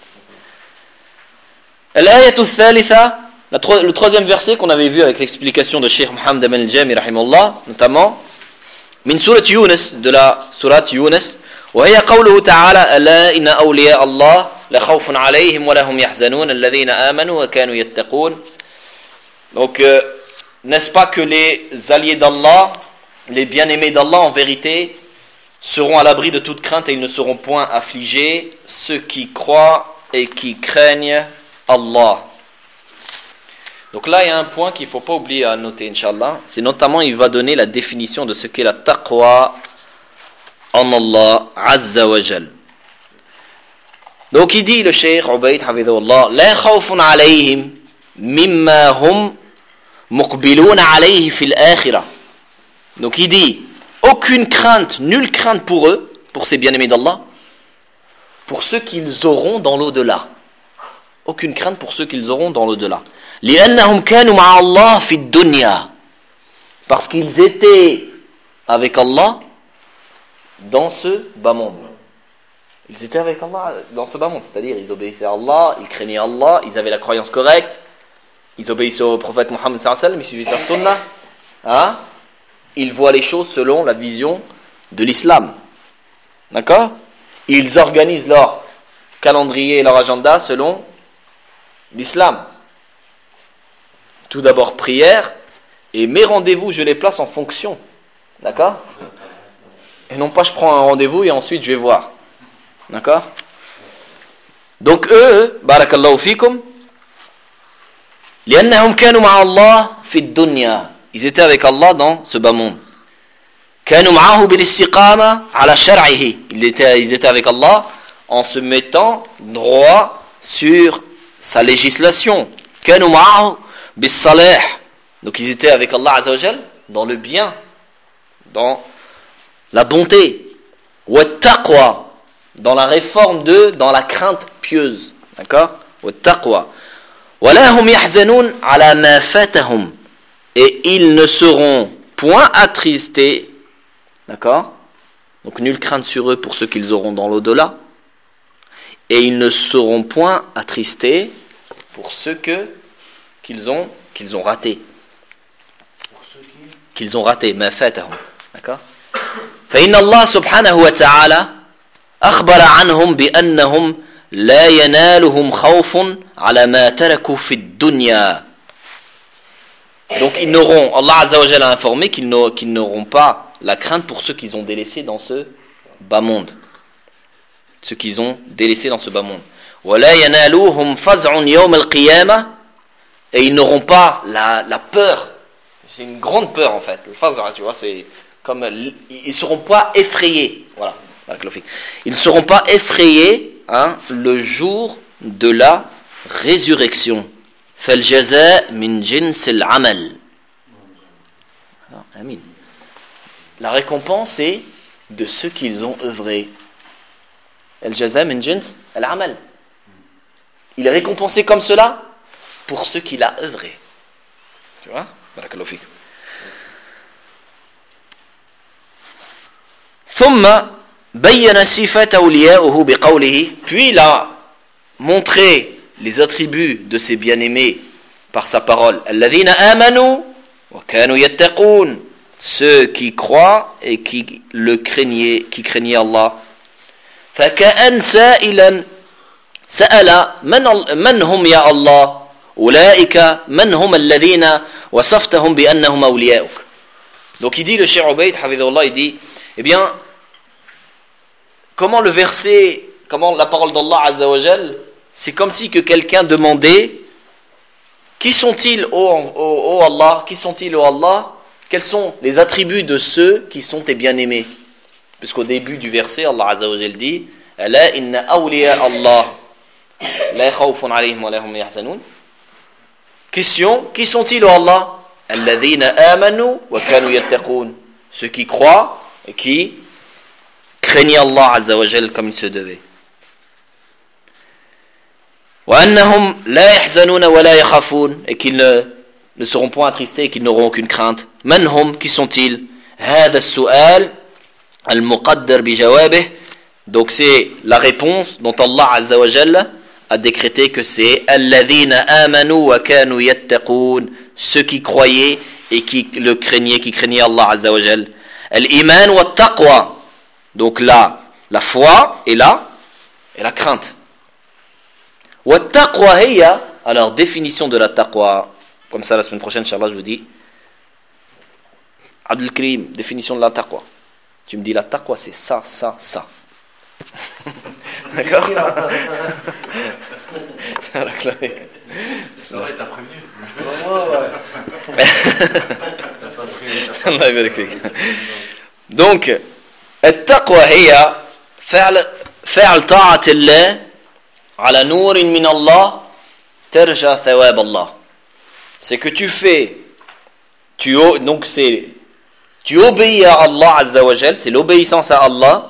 Speaker 1: Al-ayatu al-thalitha, le troisième verset qu'on avait vu avec l'explication de Cheikh Mohammed Amin al-Jami, rahimahullah, notamment, min Surat Yunus, de la Surat Yunus, وهي قوله تعالى ألا إن أولياء الله لخوف عليهم ولا هم يحزنون الذين آمنوا وكانوا يتقون. Donc euh, n'est-ce pas que les alliés d'Allah, les bien-aimés d'Allah en vérité seront à l'abri de toute crainte et ils ne seront point affligés, ceux qui croient et qui craignent Allah. Donc là il y a un point qu'il ne faut pas oublier à noter, Inch'Allah, c'est notamment il va donner la définition de ce qu'est la taqwa en Allah Azza wa Jal. Donc il dit le Cheikh Ubayd hafidhahullah, la khawfun alayhim mimma hum muqbilun alayhi fil akhirah. Donc il dit aucune crainte, nulle crainte pour eux, pour ces bien-aimés d'Allah, pour ceux qu'ils auront dans l'au-delà. Aucune crainte pour ceux qu'ils auront dans l'au-delà. لأنهم كانوا مع الله في الدنيا. Parce qu'ils étaient avec Allah dans ce bas monde. Ils étaient avec Allah dans ce bas monde, c'est-à-dire ils obéissaient à Allah, ils craignaient Allah, ils avaient la croyance correcte, ils obéissaient au prophète Mohammed sallallahu alayhi wa sallam, ils suivaient sa sunna, hein? Ils voient les choses selon la vision de l'islam. D'accord? Ils organisent leur calendrier et leur agenda selon l'islam. Tout d'abord prière, et mes rendez-vous je les place en fonction. D'accord? Et non pas je prends un rendez-vous et ensuite je vais voir. D'accord? Donc eux, barakallahu fikum, لأنهم كانوا مع الله في الدنيا. Ils étaient avec Allah dans ce bas monde. كانوا معه بالاستقامة على شرعه. Ils étaient, ils étaient avec Allah en se mettant droit sur sa législation. كانوا معه بالصلاح. Donc ils étaient avec Allah Azza wa Jal dans le bien, dans la bonté, wattaqwa, dans la réforme de, dans la crainte pieuse, d'accord? Wattaqwa. Wala hum yahzanun ala ma fatahum. Et ils ne seront point attristés, d'accord? Donc nulle crainte sur eux pour ce qu'ils auront dans l'au-delà. et ils ne seront point attristés pour ceux que qu'ils ont qu'ils ont raté.
Speaker 2: Pour ceux qui...
Speaker 1: Qu'ils ont raté, ma fatahum. D'accord? فإن الله سبحانه وتعالى أخبر عنهم بأنهم لا ينالهم خوف على ما تركوا في الدنيا. Donc ils n'auront, Allah Azza wa Jalla a informé qu'ils n'auront, qu'ils n'auront pas la crainte pour ceux qu'ils ont délaissés dans ce bas monde. Ceux qu'ils ont délaissés dans ce bas monde. ولا ينالوهم فزع يوم القيامة. Et ils n'auront pas la, la peur. C'est une grande peur en fait. Le faz'a, tu vois, c'est comme ils ne seront pas effrayés. Voilà. Ils ne seront pas effrayés, hein, le jour de la résurrection. فالجزاء من جنس العمل. Amin. La récompense est de ceux qu'ils ont œuvré. الجزاء من جنس العمل. Il est récompensé comme cela pour ceux qu'il a œuvré. Tu vois? Barakallahu fik. ثم بين صفات أوليائه بقوله. Puis il a montré les attributs de ses bien-aimés par sa parole. الذين آمنوا وكانوا يتقون. Ceux qui croient et qui le craignaient, qui craignaient Allah. فكأن سائلا سأل من من هم يا الله أولئك من هم الذين وصفتهم بأنهم أولياؤك. Donc il dit, le Cheikh Ubayd Hafidhullah, il dit, eh bien, comment le verset, comment la parole d'Allah Azza wa Jal, c'est comme si que quelqu'un demandait, qui sont-ils, ô oh, oh, oh Allah, qui sont-ils, ô oh Allah, quels sont les attributs de ceux qui sont tes bien-aimés? Puisqu'au début du verset, Allah Azza wa Jal dit, Ala inna awliya Allah la khawfun alayhim wa la hum yahzanun. Question, qui sont-ils, ô Allah? Alladhina amanu wa kanu yattaqun. Ceux qui croient et qui craignent Allah Azza wa Jal comme il se devait. Wa annahum la yahzanuna wa la yakhafun. Et qu'ils ne, ne seront point attristés et qu'ils n'auront aucune crainte. Man hum, qui sont-ils? Hadha as-su'al al-muqaddar bi jawabih. Donc c'est la réponse dont Allah Azza wa Jalla a décrété que c'est alladhina amanu wa kanu yattaqun, ceux qui croyaient et qui le craignaient, qui craignaient Allah Azza wa Jalla. Al-iman wa taqwa, donc là la foi et là et la crainte. Wa taqwa hiya, alors définition de la taqwa, comme ça la semaine prochaine inchallah je vous dis. Abdul Karim, définition de la taqwa. Tu me dis la taqwa c'est ça, ça, ça. D'accord?
Speaker 2: C'est vrai, t'as prévenu.
Speaker 1: Donc, التقوى هي فعل فعل طاعة الله على نور من الله ترجى ثواب الله. C'est que tu fais, tu donc c'est tu obéis à Allah Azza wa Jal, c'est l'obéissance à Allah.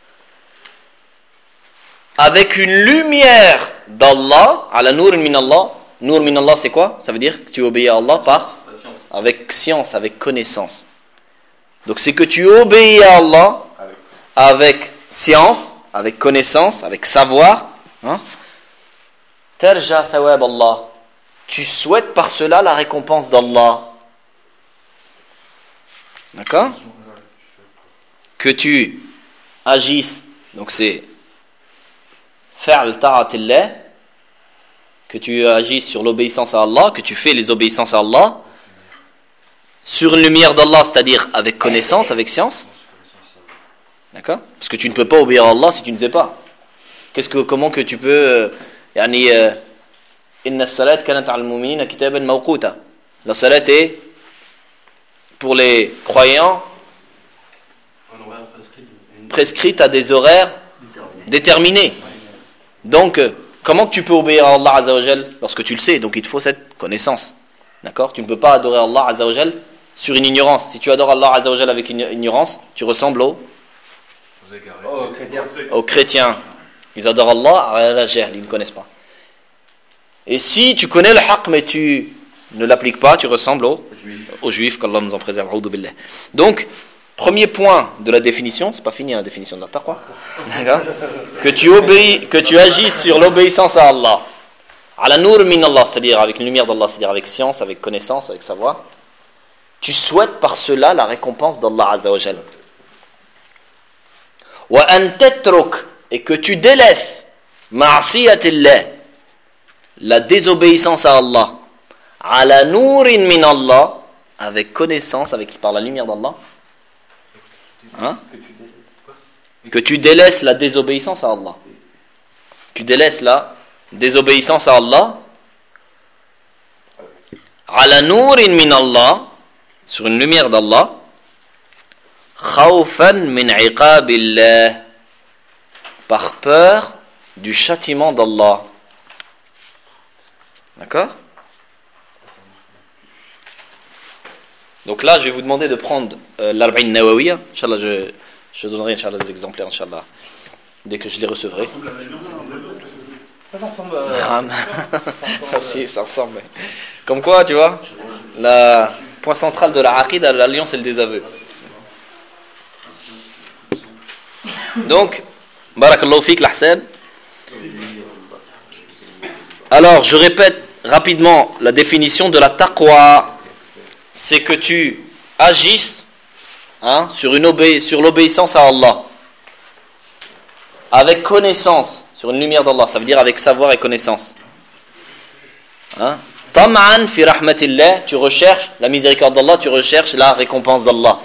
Speaker 1: Avec une lumière d'Allah, à la nour min Allah. Nour min Allah, c'est quoi? Ça veut dire que tu obéis à Allah par
Speaker 3: science.
Speaker 1: avec science, avec connaissance. Donc c'est que tu obéis à Allah avec science, avec connaissance, avec savoir. Hein? Tarja thawab Allah. Tu souhaites par cela la récompense d'Allah. D'accord? Que tu agisses. Donc c'est Fa'al ta'atillah, que tu agis sur l'obéissance à Allah, que tu fais les obéissances à Allah, sur une lumière d'Allah, c'est-à-dire avec connaissance, avec science. D'accord? Parce que tu ne peux pas obéir à Allah si tu ne sais pas. Qu'est-ce que, comment que tu peux. Yani, Inna salat kanat al mu'minina kitaban mawquta. La salat est pour les croyants prescrite à des horaires déterminés. Donc, comment tu peux obéir à Allah Azza wa Jal lorsque tu le sais? Donc il te faut cette connaissance. D'accord? Tu ne peux pas adorer Allah Azza wa Jal sur une ignorance. Si tu adores Allah Azza wa Jal avec une ignorance, tu ressembles aux,
Speaker 6: Oh, chrétien.
Speaker 1: aux chrétiens. Ils adorent Allah à la jahl, ils ne connaissent pas. Et si tu connais le haqq mais tu ne l'appliques pas, tu ressembles aux, aux juifs, qu'Allah nous en préserve. Donc, Premier point de la définition, c'est pas fini la définition de la taqwa, d'accord? Que tu obéis, que tu agisses sur l'obéissance à Allah, ala nur min Allah, c'est-à-dire avec une lumière d'Allah, c'est-à-dire avec science, avec connaissance, avec savoir. Tu souhaites par cela la récompense d'Allah Azza wa Jal. Wa an tatruk, et que tu délaisses ma'siyatillah, la désobéissance à Allah, ala nurin min Allah, avec connaissance, avec par la lumière d'Allah. Hein? Que tu délaisses la désobéissance à Allah. Tu délaisses la désobéissance à Allah. Ala nurin min Allah, sur une lumière d'Allah. Khawfan min iqabillah, par peur du châtiment d'Allah. D'accord? Donc là, je vais vous demander de prendre euh, l'Arba'in Nawawiya. Inch'Allah, je, je donnerai Inch'Allah des exemplaires, Inch'Allah, dès que je les recevrai.
Speaker 6: Ça ressemble à...
Speaker 1: Ça si, ça ressemble. Comme quoi, tu vois, le point central de la aqid, l'alliance et le désaveu. Donc, barakallahu fik, l'ahsan. Alors, je répète rapidement la définition de la taqwa. C'est que tu agisses hein, sur, une obé- sur l'obéissance à Allah avec connaissance, sur une lumière d'Allah, ça veut dire avec savoir et connaissance. Hein? Tam'an fi rahmatillah, tu recherches la miséricorde d'Allah, tu recherches la récompense d'Allah.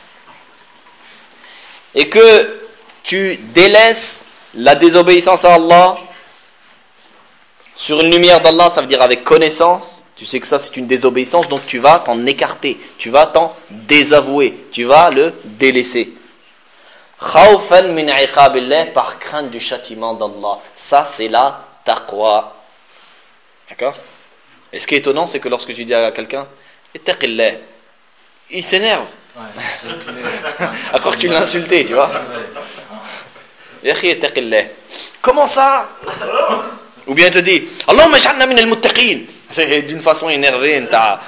Speaker 1: Et que tu délaisses la désobéissance à Allah sur une lumière d'Allah, ça veut dire avec connaissance. Tu sais que ça c'est une désobéissance, donc tu vas t'en écarter, tu vas t'en désavouer, tu vas le délaisser. Khawfan min iqabillah, par crainte du châtiment d'Allah. Ça c'est la taqwa. D'accord? Et ce qui est étonnant, c'est que lorsque tu dis à quelqu'un ittaqillah, il s'énerve. Ouais, à croire que tu l'as insulté, tu vois. Yakhi ittaqillah. Comment ça? Ou bien il te dit Allahumma ij'alna min al-muttaqin. C'est d'une façon énervée.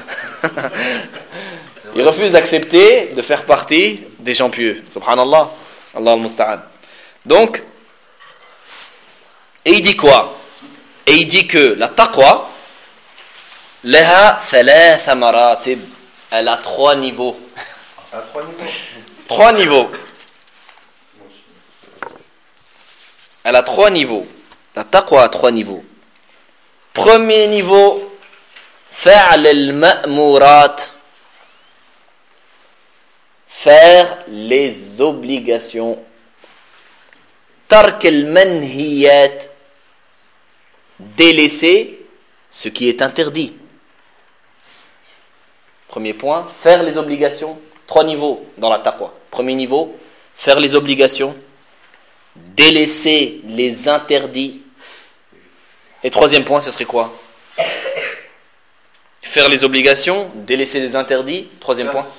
Speaker 1: Il refuse d'accepter de faire partie des gens pieux. Subhanallah. Allah al-musta'an. Donc, et il dit quoi? Et il dit que la taqwa, laha thalatha maratib. Elle a trois niveaux.
Speaker 6: À trois niveaux.
Speaker 1: Trois niveaux. Elle a trois niveaux. La taqwa a trois niveaux. Premier niveau, fa'al al-ma'murat, faire les obligations. Tark al-manhiyat, délaisser ce qui est interdit. Premier point, faire les obligations. Trois niveaux dans la taqwa. Premier niveau, faire les obligations, délaisser les interdits. Et troisième point, ce serait quoi? Faire les obligations, délaisser les interdits. Troisième point.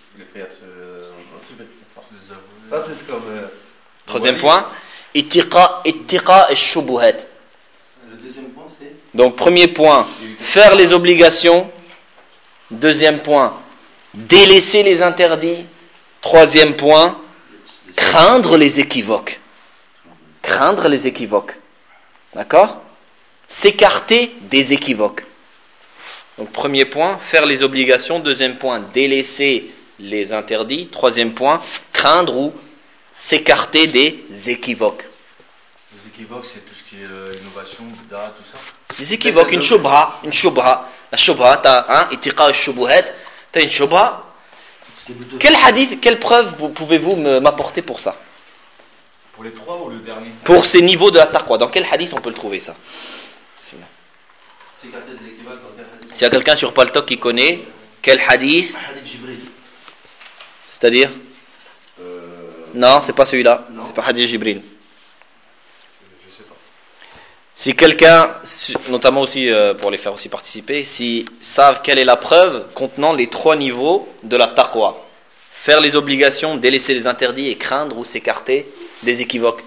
Speaker 6: Ça, c'est comme. Euh,
Speaker 1: Troisième point. Ittiqa, ittiqa et shubuhat.
Speaker 3: Le deuxième point, c'est.
Speaker 1: Donc, premier point, faire les obligations. Deuxième point, délaisser les interdits. Troisième point, craindre les équivoques. Craindre les équivoques. D'accord? S'écarter des équivoques. Donc, premier point, faire les obligations. Deuxième point, délaisser les interdits. Troisième point, craindre ou s'écarter des équivoques.
Speaker 2: Les équivoques, c'est tout ce qui est euh, innovation, bida, tout ça.
Speaker 1: Les équivoques, une shubha, une shubha. La shubha, t'as un, ittiqa et shubuhat, t'as une shubha. Quel hadith, quelle preuve vous, pouvez-vous me, m'apporter pour ça?
Speaker 2: Pour les trois ou le dernier?
Speaker 1: Pour ces niveaux de la taqwa, dans quel hadith on peut le trouver ça?
Speaker 3: S'écarter des équivoques dans quel hadith?
Speaker 1: S'il y a quelqu'un sur Paltok qui connaît, quel hadith?
Speaker 3: Hadith Jibril.
Speaker 1: C'est-à-dire?
Speaker 6: euh,
Speaker 1: Non, c'est pas celui-là.
Speaker 3: Non.
Speaker 1: C'est pas hadith Jibril.
Speaker 2: Je sais pas.
Speaker 1: Si quelqu'un, notamment aussi euh, pour les faire aussi participer, s'ils savent quelle est la preuve contenant les trois niveaux de la taqwa. Faire les obligations, délaisser les interdits et craindre ou s'écarter des équivoques.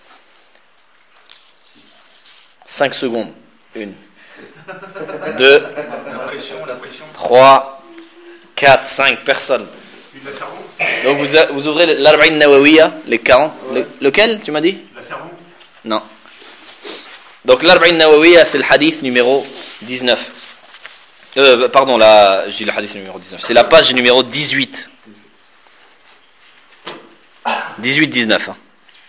Speaker 1: Cinq secondes. Une. Deux.
Speaker 2: La pression, la pression.
Speaker 1: Trois. Quatre. Cinq. Personne.
Speaker 4: Une asservante.
Speaker 1: Donc vous, a- vous ouvrez l'Arba'in Nawawiya, les quarante. Le- lequel tu m'as dit?
Speaker 4: La servante.
Speaker 1: Non. Donc l'Arba'in Nawawiya, c'est le hadith numéro dix-neuf. Euh, pardon, la, j'ai le hadith numéro dix-neuf. C'est la page numéro dix-huit. dix-huit dix-neuf. Hein.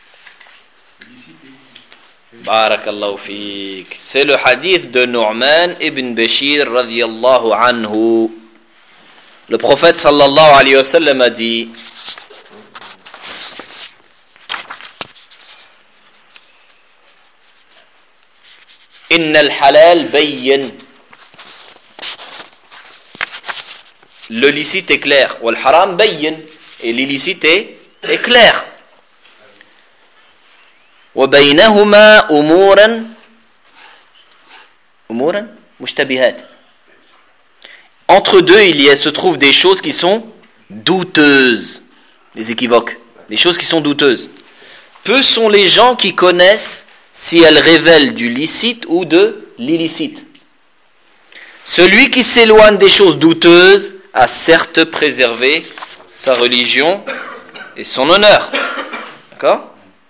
Speaker 1: Barakallahu fik. C'est le hadith de Nu'man ibn Bashir radiyallahu anhu. Le prophète sallallahu alayhi wa sallam a dit: Inna al-halal bayyin. Le licite est clair. Wal haram bayyin. Et l'illicite est, est clair. Wa baynahuma umuran. Umuran mushtabihat. Entre deux, il y a, se trouvent des choses qui sont douteuses. Les équivoques. Des choses qui sont douteuses. Peu sont les gens qui connaissent si elles révèlent du licite ou de l'illicite. Celui qui s'éloigne des choses douteuses a certes préservé sa religion et son honneur. D'accord ?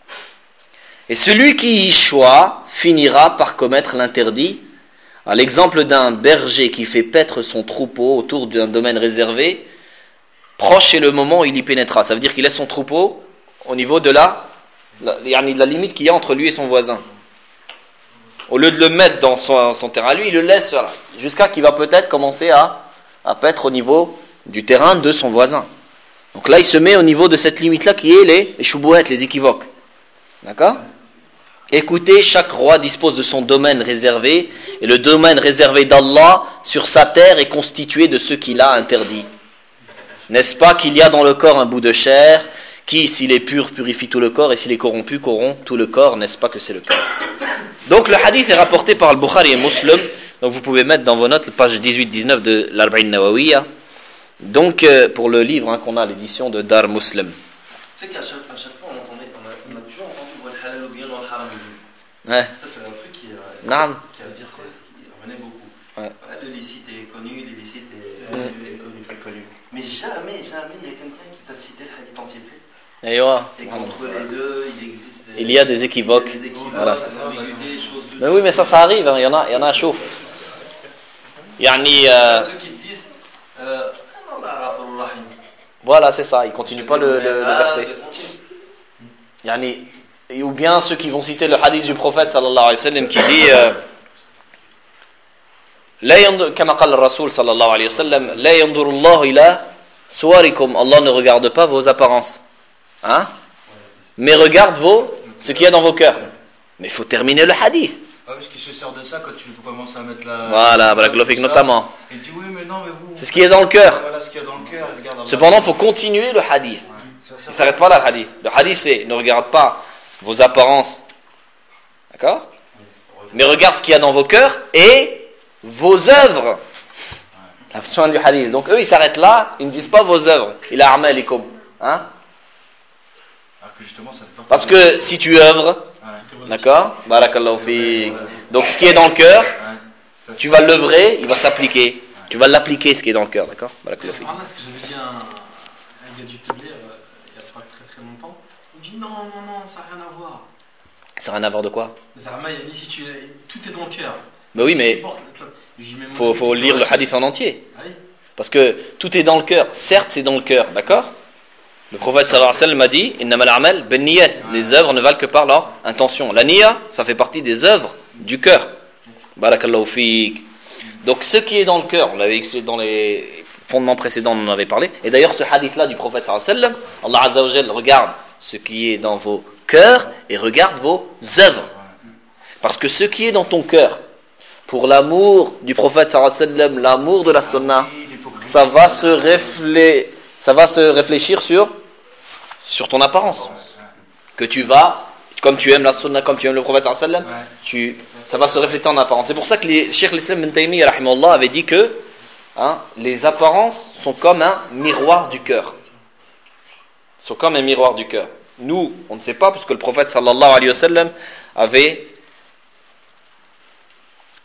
Speaker 1: Et celui qui y choisit finira par commettre l'interdit. À l'exemple d'un berger qui fait paître son troupeau autour d'un domaine réservé, proche est le moment où il y pénétrera. Ça veut dire qu'il laisse son troupeau au niveau de la, la, de la limite qu'il y a entre lui et son voisin. Au lieu de le mettre dans son, son terrain, lui, il le laisse voilà, jusqu'à qu'il va peut-être commencer à, à paître au niveau du terrain de son voisin. Donc là, il se met au niveau de cette limite-là qui est les, les choubouettes, les équivoques. D'accord ? Écoutez, chaque roi dispose de son domaine réservé, et le domaine réservé d'Allah sur sa terre est constitué de ce qu'il a interdit. N'est-ce pas qu'il y a dans le corps un bout de chair, qui, s'il est pur, purifie tout le corps, et s'il est corrompu, corrompt tout le corps, n'est-ce pas que c'est le cas? Donc le hadith est rapporté par le Bukhari et Muslim, donc vous pouvez mettre dans vos notes, page dix-huit dix-neuf de l'Arba'in Nawawiya, donc euh, pour le livre hein, qu'on a, l'édition de Dar Muslim.
Speaker 5: Tu sais qu'à chaque, à chaque fois, on, entendait, on, a, on a toujours entendu le halal ou bien le haram.
Speaker 1: Ouais.
Speaker 5: Ça, c'est un truc qui, euh,
Speaker 1: Naam.
Speaker 5: qui, a, qui revenait beaucoup.
Speaker 1: Ouais.
Speaker 5: Ouais, le licite est connu, l'illicite est,
Speaker 1: Mm.
Speaker 5: est connu. Est connu. Mais jamais, jamais, il y a quelqu'un qui t'a cité le hadith entier. Tu sais.
Speaker 1: Et ouais,
Speaker 5: Et qu'entre les deux, il existe des,
Speaker 1: il y a des équivoques.
Speaker 5: des équivoques,
Speaker 1: Voilà.
Speaker 5: des ambiguïtés, des choses de
Speaker 1: Mais oui, mais ça, ça arrive, hein. il y en a, il y en a à chauffe. Yani, euh,
Speaker 5: ceux qui te disent euh, non, là, Ghafurur Rahim.
Speaker 1: voilà, c'est ça, ils ne continuent pas le, le, le
Speaker 5: Ah,
Speaker 1: verset.
Speaker 5: continue.
Speaker 1: Yani, et ou bien ceux qui vont citer le hadith du prophète sallallahu alayhi wa sallam qui dit euh, لا ينظر كما قال الرسول صلى الله عليه وسلم لا ينظر الله إلى صوركم. Allah ne regarde pas vos apparences, hein, mais regarde vos ce qu'il y a dans vos cœurs. Mais il faut terminer le hadith.
Speaker 2: Ah, parce qu'il se sert de ça quand tu commences à mettre la.
Speaker 1: Voilà, barakallahu fik notamment.
Speaker 2: Il dit oui, mais non, mais vous.
Speaker 1: C'est ce qu'il y a dans le cœur.
Speaker 2: Voilà ce qu'il y a dans le cœur. Regarde, Allah.
Speaker 1: Cependant, il faut continuer le hadith. Il ne s'arrête pas là le hadith. Le hadith c'est ne regarde pas vos apparences, d'accord, mais regarde ce qu'il y a dans vos cœurs et vos œuvres. La fin du hadith. Donc eux ils s'arrêtent là, ils ne disent pas vos œuvres. Il a a'malikum, hein?
Speaker 2: Alors que justement, ça fait partie
Speaker 1: Parce
Speaker 2: de-
Speaker 1: que si tu œuvres,
Speaker 2: Ouais.
Speaker 1: d'accord, barakallahu fik. Donc ce qui est dans le cœur,
Speaker 2: Ouais. Ça,
Speaker 1: tu vas l'œuvrer, il va s'appliquer. Tu vas l'appliquer ce qui est dans le cœur, d'accord? Barakallahu fik.
Speaker 7: Subhanallah, ce que j'avais dit à un, un gars du Tablier euh, il n'y a pas très très longtemps. Il me dit non, non, non, ça n'a rien à voir.
Speaker 1: Ça n'a rien à voir de quoi?
Speaker 7: Zarma, il a dit si tu, tout est dans le cœur.
Speaker 1: Ben oui,
Speaker 7: Si
Speaker 1: mais
Speaker 7: tu portes le- je dis, mais moi,
Speaker 1: faut,
Speaker 7: je-
Speaker 1: faut lire le hadith en entier.
Speaker 7: Allez.
Speaker 1: Parce que tout est dans le cœur. Certes, c'est dans le cœur, d'accord? Le prophète sallallahu alayhi wa sallam a dit innamal a'mal binniyat. Les œuvres ne valent que par leur intention. La niya, ça fait partie des œuvres du cœur. Barakallahu fik. Donc ce qui est dans le cœur, on l'avait expliqué dans les fondements précédents, on en avait parlé. Et d'ailleurs, ce hadith-là du prophète sallallahu alayhi wa sallam, Allah azza wa jalla regarde ce qui est dans vos cœurs et regarde vos œuvres. Parce que ce qui est dans ton cœur, pour l'amour du prophète sallallahu alayhi wa sallam, l'amour de la sunna, ça va se refléter, ça va se réfléchir sur sur ton apparence. Que tu vas, comme tu aimes la sunna, comme tu aimes le prophète sallallahu alayhi wa sallam,
Speaker 2: Ouais.
Speaker 1: tu, ça va se refléter en apparence. C'est pour ça que les Cheikh l'Islam ibn Taymiyyah rahimahullah avait dit que hein, les apparences sont comme un miroir du cœur. Sont comme un miroir du cœur. Nous, on ne sait pas, puisque le prophète sallallahu alayhi wa sallam avait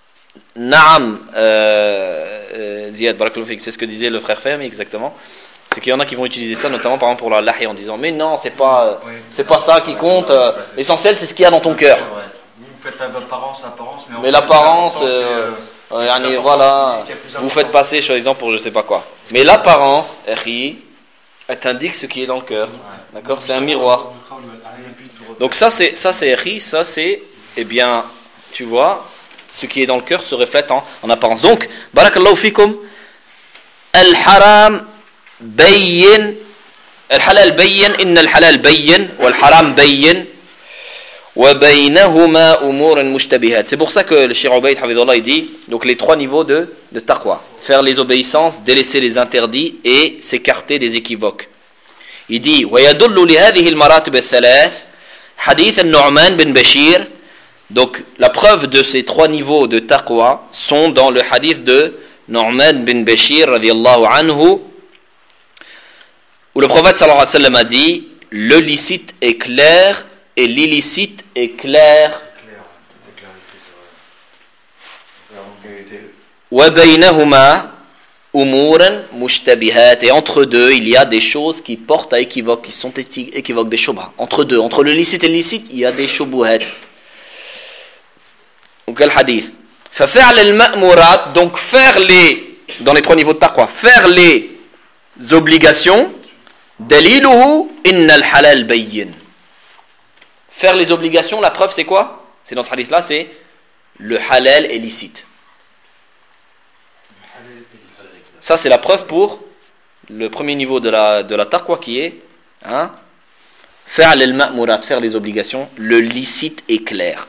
Speaker 1: Naam, euh, euh, Ziyad, barakallahu fik, c'est ce que disait le frère Fahmi exactement. C'est C'est qu'il y en a qui vont utiliser ça, notamment par exemple pour la lahi, en disant mais non, c'est pas, c'est pas ça qui compte. euh, L'essentiel, c'est ce qu'il y a dans ton cœur.
Speaker 2: Vous faites l'apparence, apparence, mais, en
Speaker 1: Mais
Speaker 2: fait,
Speaker 1: l'apparence,
Speaker 2: l'important, c'est,
Speaker 1: euh,
Speaker 2: euh,
Speaker 1: euh,
Speaker 2: le
Speaker 1: yani,
Speaker 2: plus important,
Speaker 1: voilà,
Speaker 2: ce qui est plus
Speaker 1: vous
Speaker 2: important.
Speaker 1: faites passer, soi-disant, pour je sais pas quoi. Mais l'apparence, akhi, elle t'indique ce qui est dans le cœur. D'accord? C'est un miroir. Donc ça, c'est ça, c'est akhi, ça c'est, eh bien, tu vois, ce qui est dans le cœur se reflète en, en apparence. Donc, barakallahu fikum, al-haram bayyin, al-halal bayyin, inna al-halal bayyin, wal-haram bayyin, wa baynahuma umurun mushtabihat. C'est pour ça que le Cheikh Ubayd hafidhullah il dit, donc les trois niveaux de, de taqwa. Faire les obéissances, délaisser les interdits et s'écarter des équivoques. Il dit, wa yadullu li hadhihi al-maratib al-thalath, hadith al-Nu'man bin Bashir. Donc, la preuve de ces trois niveaux de taqwa sont dans le hadith de Nu'man bin Bashir, radiyallahu anhu, où le prophète sallallahu alayhi wa sallam a dit, le licite est clair et l'illicite est clair. Wa baynahuma umuran mushtabihat. Et entre deux, il y a des choses qui portent à équivoque, qui sont équivoques, des shubha. Entre deux, entre le licite et l'illicite, il y a des shubuhat. Donc, quel hadith? فَفَعْلَ الْمَأْمُورَاتِ. Donc, faire les, dans les trois niveaux de taqwa, faire les obligations, دَلِيلُهُ إِنَّ الْحَلَالِ بَيِّنْ. Faire les obligations, la preuve c'est quoi? C'est dans ce hadith-là, c'est le halal est licite. Ça, c'est la preuve pour le premier niveau de la, de la taqwa qui est hein, faire les ma'murat, faire les obligations, le licite est clair.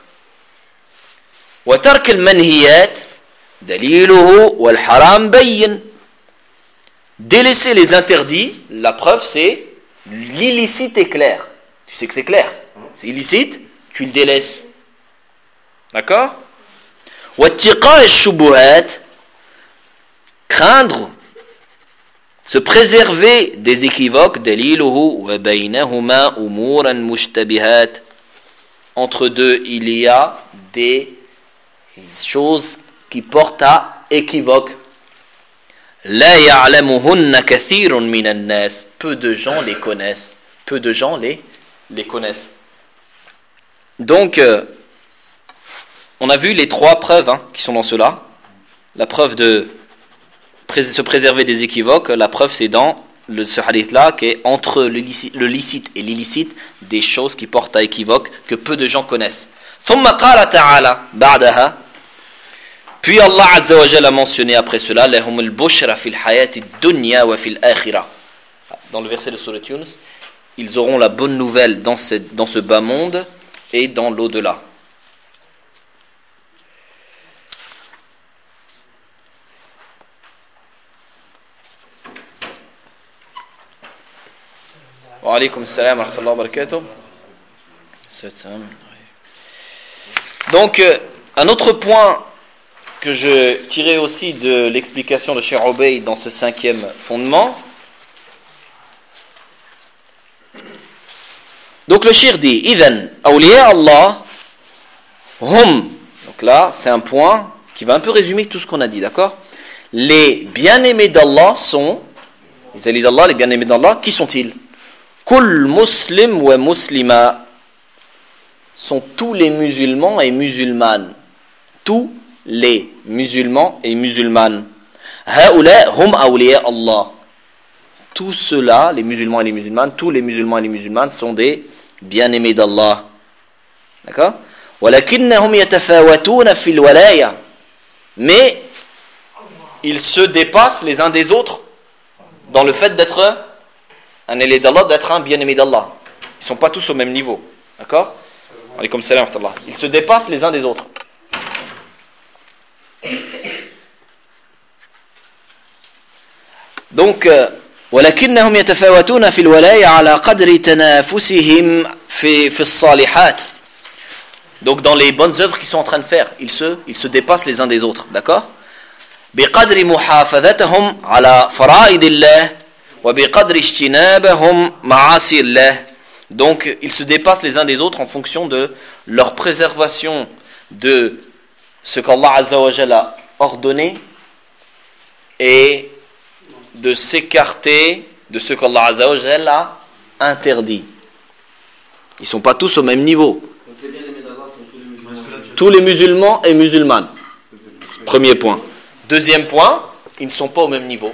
Speaker 1: وترك المنهيات دليله والحرام بين. Délaisser les interdits, la preuve c'est l'illicite est clair. Tu sais que c'est clair. C'est illicite, tu le délaisses. D'accord? واتقاء الشبهات, craindre, se préserver des équivoques, دليله وبينهما أمورا مشتبهات. Entre deux, il y a des choses qui portent à équivoque. La ya'lamuhunna kathirun minan nas. Peu de gens les connaissent. Peu de gens les, les connaissent. Donc, euh, on a vu les trois preuves hein, qui sont dans cela. La preuve de pré- se préserver des équivoques. La preuve, c'est dans le, ce hadith-là, qui est entre le licite, le licite et l'illicite, des choses qui portent à équivoque, que peu de gens connaissent. ثم قال تعالى بعدها. Puis Allah Azza wa Jalla a mentionné après cela لهم البشرى في الحياة الدنيا وفي الآخرة. Dans le verset de Surah Yunus, ils auront la bonne nouvelle dans ce, dans ce bas monde et dans l'au-delà. Wa alaykum assalam wa rahmatullahi wa barakatuh. Donc, euh, un autre point que je tirais aussi de l'explication de Cheikh Ubayd dans ce cinquième fondement. Donc le Cheikh dit, Idhan, awliya Allah, hum. Donc là, c'est un point qui va un peu résumer tout ce qu'on a dit, d'accord? Les bien-aimés d'Allah sont, les alliés d'Allah, les bien-aimés d'Allah, qui sont-ils? Kul muslim wa muslima, sont tous les musulmans et musulmanes. Tous les musulmans et musulmanes. Haoula hum awliya Allah. Tous ceux-là, les musulmans et les musulmanes, tous les musulmans et les musulmanes sont des bien-aimés d'Allah. D'accord? Walakinnahum yatafawatuna fil walaya. Mais ils se dépassent les uns des autres dans le fait d'être un ailé d'Allah, d'être un bien-aimé d'Allah. Ils ne sont pas tous au même niveau. D'accord? Alaykoum salam wa rahmatullah. Ils se dépassent les uns des autres. Donc, ولكنهم يتفاوتون في الولاية على قدر تنافسهم في في الصالحات. Donc, dans les bonnes œuvres qu'ils sont en train de faire, ils se, ils se dépassent les uns des autres, d'accord? بقدر محافظتهم على فرائض الله وبقدر اجتنابهم معاصي الله. Donc, ils se dépassent les uns des autres en fonction de leur préservation de ce qu'Allah Azza wa Jalla a ordonné et de s'écarter de ce qu'Allah Azza wa Jal a interdit. Ils ne sont pas tous au même niveau.
Speaker 3: Donc les bien-aimés d'Allah sont tous les musulmans.
Speaker 1: Tous les musulmans et musulmanes. Premier point. Deuxième point, ils ne sont pas au même niveau.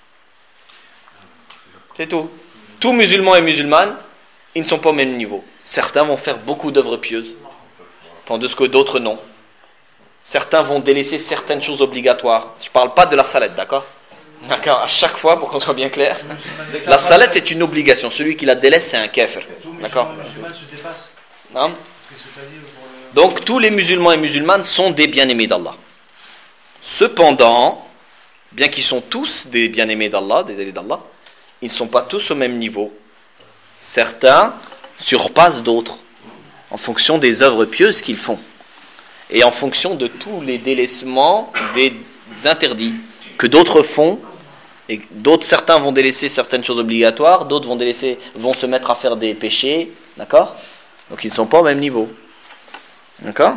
Speaker 1: C'est tout. Tous musulmans et musulmanes, ils ne sont pas au même niveau. Certains vont faire beaucoup d'œuvres pieuses, tandis que d'autres non. Certains vont délaisser certaines choses obligatoires. Je ne parle pas de la salade, d'accord? D'accord, à chaque fois, pour qu'on soit bien clair. La salade, c'est une obligation. Celui qui la délaisse, c'est un kafir. D'accord? Non? Donc, tous les musulmans et musulmanes sont des bien-aimés d'Allah. Cependant, bien qu'ils sont tous des bien-aimés d'Allah, des alliés d'Allah, ils ne sont pas tous au même niveau. Certains surpassent d'autres en fonction des œuvres pieuses qu'ils font et en fonction de tous les délaissements des interdits que d'autres font. Et d'autres, certains vont délaisser certaines choses obligatoires, d'autres vont délaisser, vont se mettre à faire des péchés, d'accord? Donc ils ne sont pas au même niveau, d'accord?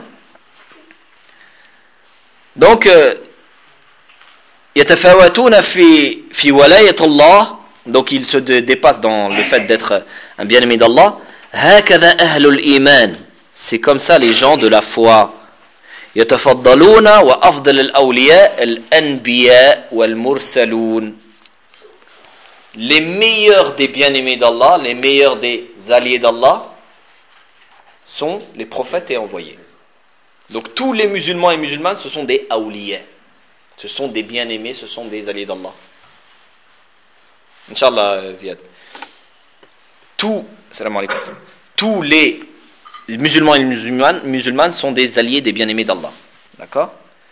Speaker 1: Donc, yatafawatuna fi fi walayat Allah, donc ils se dépassent dans le fait d'être un bien-aimé d'Allah. Hakadha ahlul iman, c'est comme ça les gens de la foi. Yatafaddaluna wa afdal al-awliya al-anbiya wal-mursalun. Les meilleurs des bien-aimés d'Allah, les meilleurs des alliés d'Allah sont les prophètes et envoyés. Donc tous les musulmans et musulmanes, ce sont des awliya. Ce sont des bien-aimés, ce sont des alliés d'Allah. Inch'Allah, Ziyad. Tous, salam alaikum. Tous les musulmans et musulmanes, musulmanes sont des alliés des bien-aimés d'Allah. D'accord?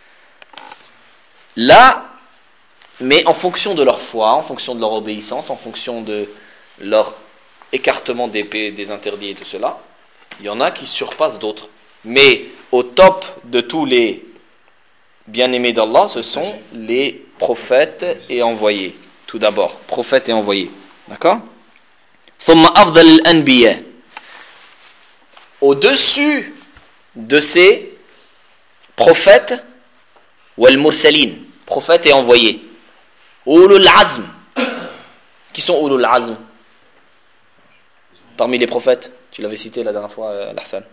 Speaker 1: Là, mais en fonction de leur foi, en fonction de leur obéissance, en fonction de leur écartement des, des interdits et tout cela, il y en a qui surpassent d'autres. Mais au top de tous les bien-aimés d'Allah, ce sont les prophètes et envoyés. Tout d'abord, prophètes et envoyés. D'accord? ثم أفضل الأنبياء. Au-dessus de ces prophètes, wal mursalin, prophètes et envoyés. Ulul azm. Qui sont ulul azm? Parmi les prophètes, tu l'avais cité la dernière fois, euh, Hassan.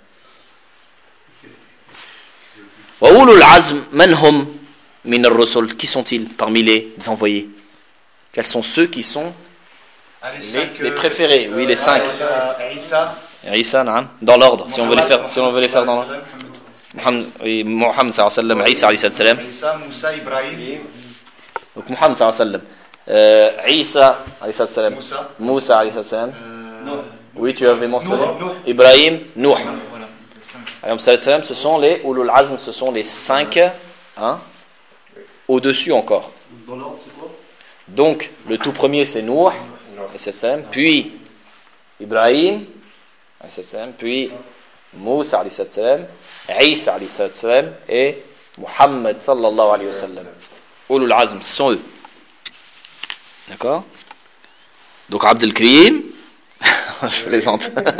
Speaker 1: Wa ulul azm man hum min ar-rusul. Qui sont-ils parmi les envoyés? Quels sont ceux qui sont
Speaker 8: ah, les,
Speaker 1: les,
Speaker 8: cinq,
Speaker 1: les
Speaker 8: euh,
Speaker 1: préférés?
Speaker 8: euh,
Speaker 1: Oui, les cinq.
Speaker 8: Isa,
Speaker 1: Isa, dans l'ordre, si on veut les faire, si on veut les faire dans l'ordre. Muhammad, oui, Muhammad sallallahu alayhi wa sallam, Isa alayhi salam.
Speaker 8: Isa, Moussa, Ibrahim.
Speaker 1: Donc Muhammad sallallahu alayhi wa sallam, euh, Isa alayhi salam,
Speaker 8: Moussa,
Speaker 1: Moussa alayhi salam.
Speaker 8: Euh,
Speaker 1: oui, tu avais mentionné.
Speaker 8: Nour, Nour.
Speaker 1: Ibrahim, Nuh.
Speaker 8: Voilà,
Speaker 1: Alayhi salam, ce sont les ulul azm, ce sont les cinq, hein, au-dessus encore.
Speaker 3: Dans l'ordre, c'est quoi?
Speaker 1: Donc le tout premier c'est Nuh alayhi salam, puis Ibrahim alayhi salam, puis Moussa alayhi salam, Isa alayhi salam et Muhammad sallallahu alayhi wa sallam. Ulul azm, ce sont eux. D'accord? Donc Abd al-Karim, je plaisante.
Speaker 6: Je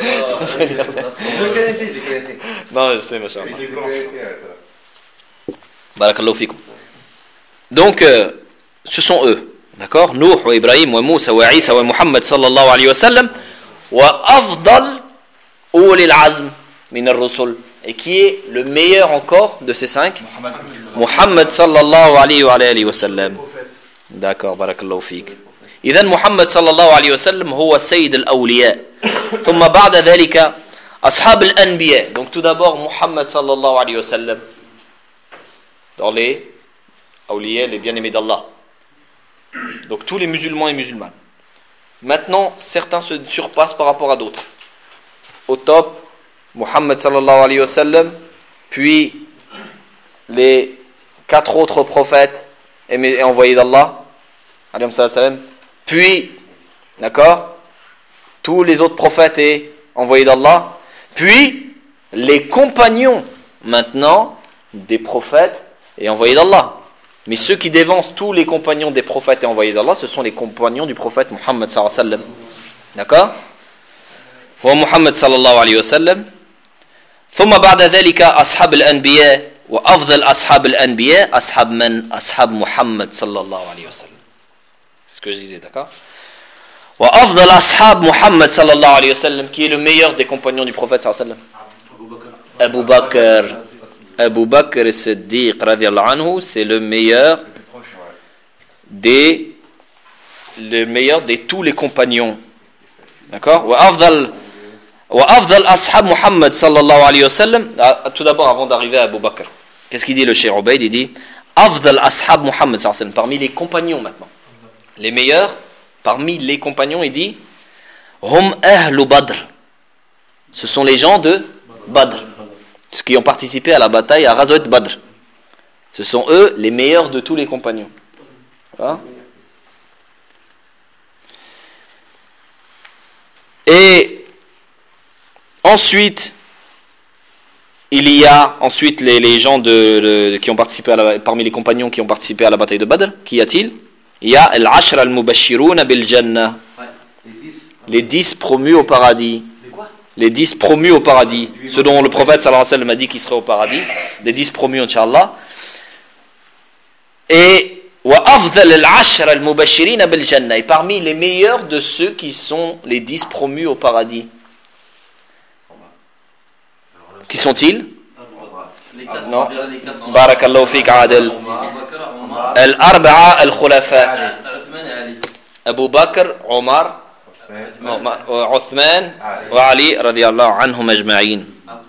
Speaker 6: le connaissais, je le connaissais.
Speaker 1: Non, je sais, machin.
Speaker 6: Je le connaissais, ouais, ça.
Speaker 1: Barakallahu fikum. Donc, euh, ce sont eux. D'accord? Nuh, wa Ibrahim, wa Moussa, wa Isa, wa Muhammad sallallahu alayhi wa sallam. Wa afdal ulil azm min ar-rusul. Et qui est le meilleur encore de ces cinq? Muhammad sallallahu alayhi wa alayhi wa sallam. D'accord, barakallahu fik. إذن محمد صلى الله عليه وسلم هو سيد الأولياء ثم بعد ذلك أصحاب الأنبياء. Donc tout d'abord Muhammad صلى الله عليه وسلم dans les awliya, les bien-aimés d'Allah. Donc tous les musulmans et musulmanes. Maintenant certains se surpassent par rapport à d'autres. Au top Muhammad sallallahu alayhi wa sallam, puis les quatre autres prophètes et envoyés d'Allah alayhi wa sallam, puis, d'accord, tous les autres prophètes et envoyés d'Allah, puis les compagnons maintenant des prophètes et envoyés d'Allah. Mais ceux qui dévancent tous les compagnons des prophètes et envoyés d'Allah, ce sont les compagnons du prophète Muhammad sallallahu alayhi wa sallam. D'accord? Wa Muhammad sallallahu alayhi wa sallam. ثم بعد ذلك أصحاب الأنبياء وأفضل أصحاب الأنبياء أصحاب من أصحاب محمد صلى الله عليه وسلم. Ce que je disais, d'accord? Wa afdal ashab Muhammad sallallahu alayhi wa sallam, qui est le meilleur des compagnons du prophète sallallahu alayhi wa sallam? Abu Bakr. Abu Bakr as-Siddiq radiyallahu anhu, c'est le meilleur des le meilleur de tous les compagnons. D'accord? Wa afdal wa afdal ashab Muhammad sallallahu alayhi wa sallam. Tout d'abord, avant d'arriver à Abu Bakr, qu'est-ce qu'il dit le Cheikh Ubayd? Il dit afdal ashab Muhammad sallallahu alayhi wa sallam, parmi les compagnons maintenant. Les meilleurs parmi les compagnons, il dit hum ahlu Badr. Ce sont les gens de Badr, ceux qui ont participé à la bataille à Ghazwat Badr. Ce sont eux les meilleurs de tous les compagnons. Hein? Et ensuite, il y a ensuite les, les gens de, de, qui ont participé à la, parmi les compagnons qui ont participé à la bataille de Badr. Qu'y a-t-il? Il y a al-ashra al-mubashiruna bil jannah, les dix promus au paradis. Les dix promus au paradis, ceux dont le prophète sallallahu alayhi wa sallam a dit qu'ils seraient au paradis, les dix promus inchallah. Et wa afdal al-ashra al-mubashirin bil jannah, et parmi les meilleurs de ceux qui sont les dix promus au paradis. Qui sont-ils? Non. Barakallahu fik Adel. Al-arba'a al-khulafa. Abu Bakr, Omar, Uthman wa Ali radiyallahu anhum ajma'in.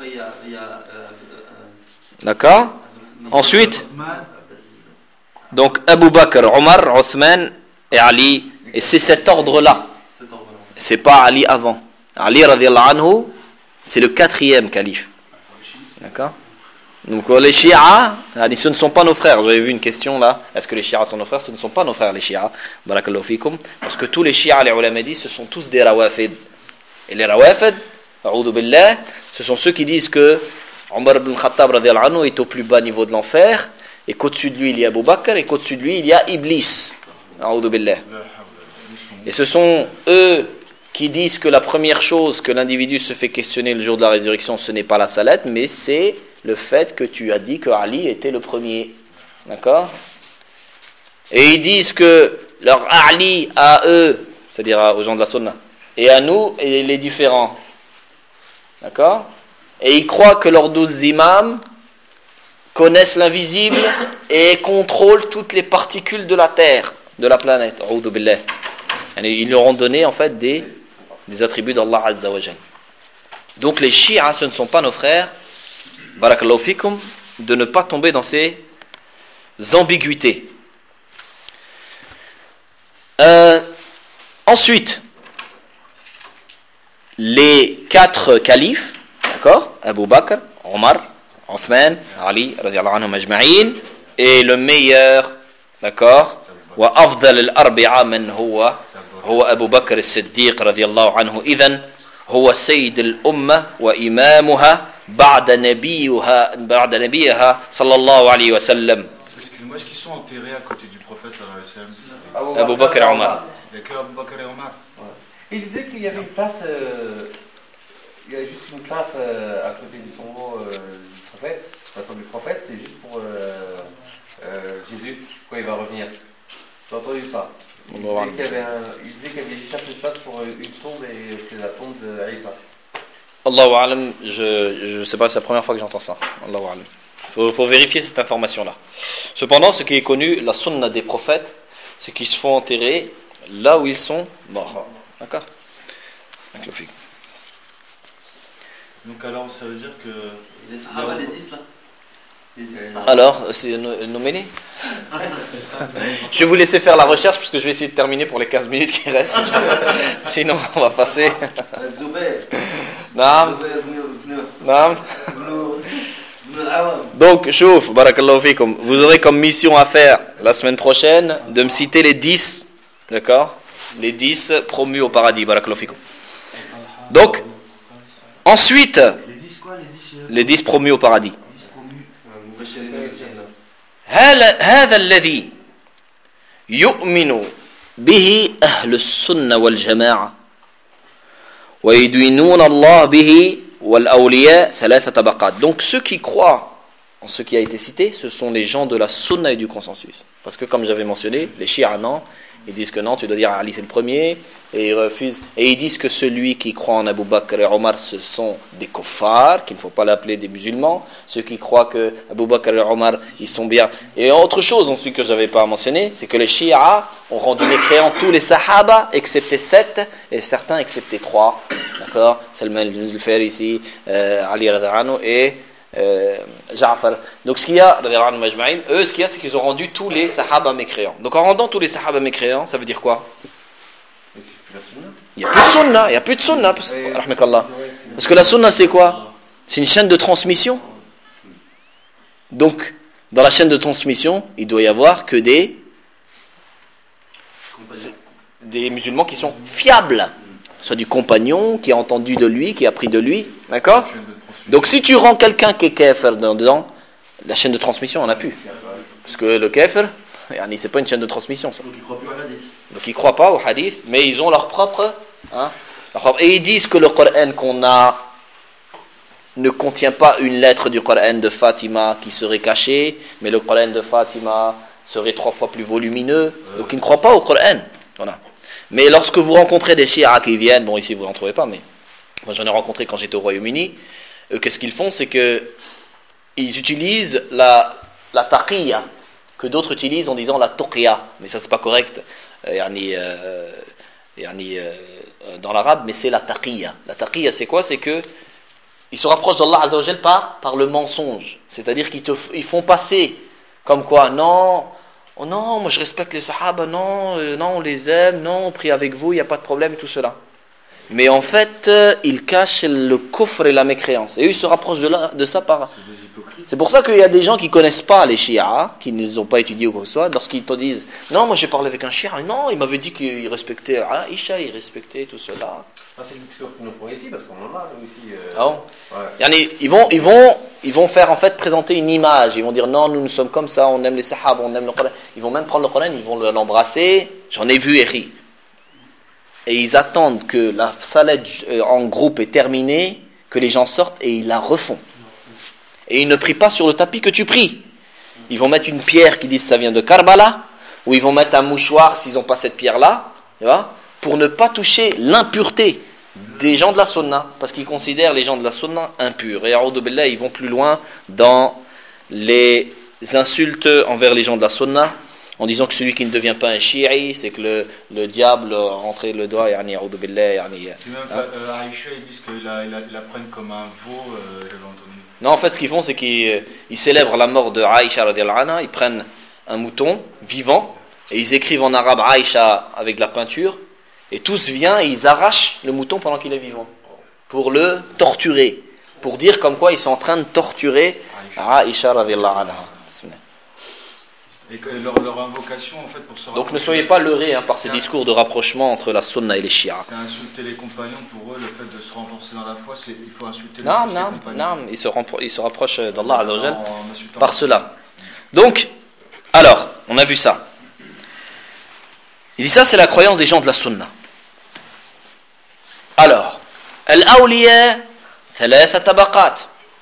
Speaker 1: D'accord? Ensuite, donc Abu Bakr, Omar, Uthman et Ali, et c'est cet ordre-là. C'est pas Ali avant. Ali radiyallahu anhu, c'est le quatrième calife. D'accord? Donc les chiites, ce ne sont pas nos frères. J'avais vu une question là. Est-ce que les chiites sont nos frères? Ce ne sont pas nos frères les chiites. Barakallahu fikum. Parce que tous les chiites, les ulama disent, ce sont tous des rawafid. Et les rawafid, a'udhu billah, ce sont ceux qui disent que Omar ibn Khattab radiyallahu anhu est au plus bas niveau de l'enfer, et qu'au-dessus de lui il y a Abu Bakr, et qu'au-dessus de lui il y a Iblis. A'udhu billah. Et ce sont eux qui disent que la première chose que l'individu se fait questionner le jour de la résurrection, ce n'est pas la salette, mais c'est le fait que tu as dit que Ali était le premier. D'accord? Et ils disent que leur Ali à eux, c'est-à-dire aux gens de la Sunna, et à nous, il est différent. D'accord? Et ils croient que leurs douze imams connaissent l'invisible et contrôlent toutes les particules de la terre, de la planète. A'udhu billah. Ils leur ont donné en fait des, des attributs d'Allah Azza wa Jal. Donc les chiites, ce ne sont pas nos frères. Barakallahu fikum, de ne pas tomber dans ces ambiguïtés. Euh, ensuite, les quatre califes, d'accord, Abu Bakr, Omar, Uthman, Ali, radiyallahu anhum ajma'in, et le meilleur, d'accord, wa afdal al-arbi'a man huwa, huwa Abu Bakr as-Siddiq radiyallahu anhu, idhan, huwa sayyid al-umma wa imamuha, بعد نبيها بعد نبيها صلى الله عليه وسلم.
Speaker 2: Excusez-moi, est-ce qu'ils sont enterrés à côté du prophète sallallahu alayhi wa sallam?
Speaker 1: Abu Bakr et Omar.
Speaker 2: Il n'y a que Abu Bakr et Omar.
Speaker 6: Il disait qu'il y avait une place, euh, il y avait juste une place euh, à côté du tombeau euh, du prophète. La tombe du prophète, c'est juste pour euh, euh, Jésus quand il va revenir. J'ai entendu ça. Il disait qu'il y avait, un, il disait qu'il y avait juste un place pour une tombe et c'est la tombe d'Aïssa.
Speaker 1: Allahu alam, je ne sais pas, c'est la première fois que j'entends ça. Allahu alam. Il faut vérifier cette information-là. Cependant, ce qui est connu, la sunna des prophètes, c'est qu'ils se font enterrer là où ils sont morts. D'accord?
Speaker 2: Donc alors, ça veut dire que...
Speaker 5: Les Sahaba, les dix là.
Speaker 1: Alors, c'est nommé. Je vais vous laisser faire la recherche parce que je vais essayer de terminer pour les quinze minutes qui restent. Sinon, on va passer. Naam. Naam. Donc, chouf, barakallahu fikum. Vous aurez comme mission à faire la semaine prochaine de me citer les dix, d'accord? Les dix promus au paradis, barakallahu fikum. Donc, ensuite, les dix promus au paradis. هذا الذي يؤمن به أهل السنة والجماعة ويدينون الله به والأولياء ثلاثة طبقات. Donc ceux qui croient en ce qui a été cité, ce sont les gens de la sunna et du consensus. Parce que comme j'avais mentionné, les chiites non, Ils disent que non, tu dois dire Ali c'est le premier, et ils refusent. Et ils disent que celui qui croit en Abu Bakr et Omar, ce sont des kuffars, qu'il ne faut pas l'appeler des musulmans. Ceux qui croient que Abu Bakr et Omar, ils sont bien. Et autre chose, ensuite que je n'avais pas mentionné, c'est que les Shia ont rendu mécréants tous les Sahaba, excepté sept, et certains excepté trois. D'accord? Salman al-Farisi, euh, Ali radhiyallahu anhu et Euh, Ja'far. Donc ce qu'il y a, eux ce qu'il y a c'est qu'ils ont rendu tous les sahaba mécréants. Donc en rendant tous les sahaba mécréants, ça veut dire quoi? Il n'y a plus de sunna, il n'y a plus de sunna parce, parce que la sunna c'est quoi? C'est une chaîne de transmission. Donc dans la chaîne de transmission, il doit y avoir que des des musulmans qui sont fiables, soit du compagnon qui a entendu de lui, qui a appris de lui, d'accord? Donc si tu rends quelqu'un qui est kafir dedans, la chaîne de transmission on n'a plus. Parce que le kafir, c'est pas une chaîne de transmission ça.
Speaker 3: Donc ils croient plus au hadith.
Speaker 1: Donc ils croient pas au hadith, mais ils ont leur propre, hein, leur propre. Et ils disent que le Coran qu'on a ne contient pas une lettre du Coran de Fatima qui serait cachée, mais le Coran de Fatima serait trois fois plus volumineux. Donc ils ne croient pas au Coran. Voilà. Mais lorsque vous rencontrez des chiites qui viennent, bon ici vous n'en trouvez pas, mais moi j'en ai rencontré quand j'étais au Royaume-Uni. Eux, qu'est-ce qu'ils font? C'est que ils utilisent la, la taqiyya que d'autres utilisent en disant la tuqya, mais ça c'est pas correct euh, yani, euh, yani, euh, dans l'arabe, mais c'est la taqiyya. La taqiyya c'est quoi? C'est que ils se rapprochent d'Allah Azza wa Jal par, par le mensonge, c'est-à-dire qu'ils te, ils font passer comme quoi non, oh non, moi je respecte les sahaba, non, euh, non on les aime, non on prie avec vous, il n'y a pas de problème et tout cela. Mais en fait, euh, ils cachent le kufr et la mécréance. Et eux, ils se rapprochent de, la, de ça par... C'est pour ça qu'il y a des gens qui ne connaissent pas les chiites, qui ne les ont pas étudiés ou quoi que ce soit, lorsqu'ils te disent « Non, moi j'ai parlé avec un chiite, non, il m'avait dit qu'il respectait Aïcha, il respectait tout cela. »
Speaker 6: Ah, c'est le discours qu'ils nous font ici, parce qu'on en a, nous, ici. Euh...
Speaker 1: Ah bon?
Speaker 6: Ouais.
Speaker 1: Yani, ils, vont, ils, vont, ils vont faire, en fait, présenter une image. Ils vont dire « Non, nous, nous sommes comme ça, on aime les sahaba, on aime le Coran. » Ils vont même prendre le Coran, ils vont l'embrasser. J'en ai vu écrit. Et ils attendent que la salat en groupe est terminée, que les gens sortent et ils la refont. Et ils ne prient pas sur le tapis que tu pries. Ils vont mettre une pierre qui dit ça vient de Karbala, ou ils vont mettre un mouchoir s'ils n'ont pas cette pierre-là, tu vois, pour ne pas toucher l'impureté des gens de la sunna, parce qu'ils considèrent les gens de la sunna impurs. Et a'oudhu billah, ils vont plus loin dans les insultes envers les gens de la sunna, en disant que celui qui ne devient pas un chi'i, c'est que le, le diable a rentré le doigt, yani, a'oudhu billah, yani,
Speaker 2: puis même hein? euh, Aïcha, ils disent qu'ils la, la, la prennent comme un veau, euh, j'avais entendu. Non,
Speaker 1: en fait, ce qu'ils font, c'est qu'ils ils célèbrent la mort de Aïcha radhiyallahu anha, ils prennent un mouton vivant, et ils écrivent en arabe Aïcha avec de la peinture, et tous viennent et ils arrachent le mouton pendant qu'il est vivant, pour le torturer, pour dire comme quoi ils sont en train de torturer Aïcha radhiyallahu anha.
Speaker 2: Et que leur, leur invocation, en fait, pour se
Speaker 1: Donc ne soyez pas leurrés hein, par ces discours de rapprochement entre la sunna et les chiites.
Speaker 2: C'est insulter les compagnons, pour eux, le fait de se renforcer dans la foi, c'est, il faut insulter
Speaker 1: non,
Speaker 2: les,
Speaker 1: non,
Speaker 2: les compagnons.
Speaker 1: Non, ils se, rempro- ils se rapprochent d'Allah Azza wa Jal par cela. Donc, alors, on a vu ça. Il dit ça, c'est la croyance des gens de la sunna. Alors, al-awliya, thalatha tabaqat.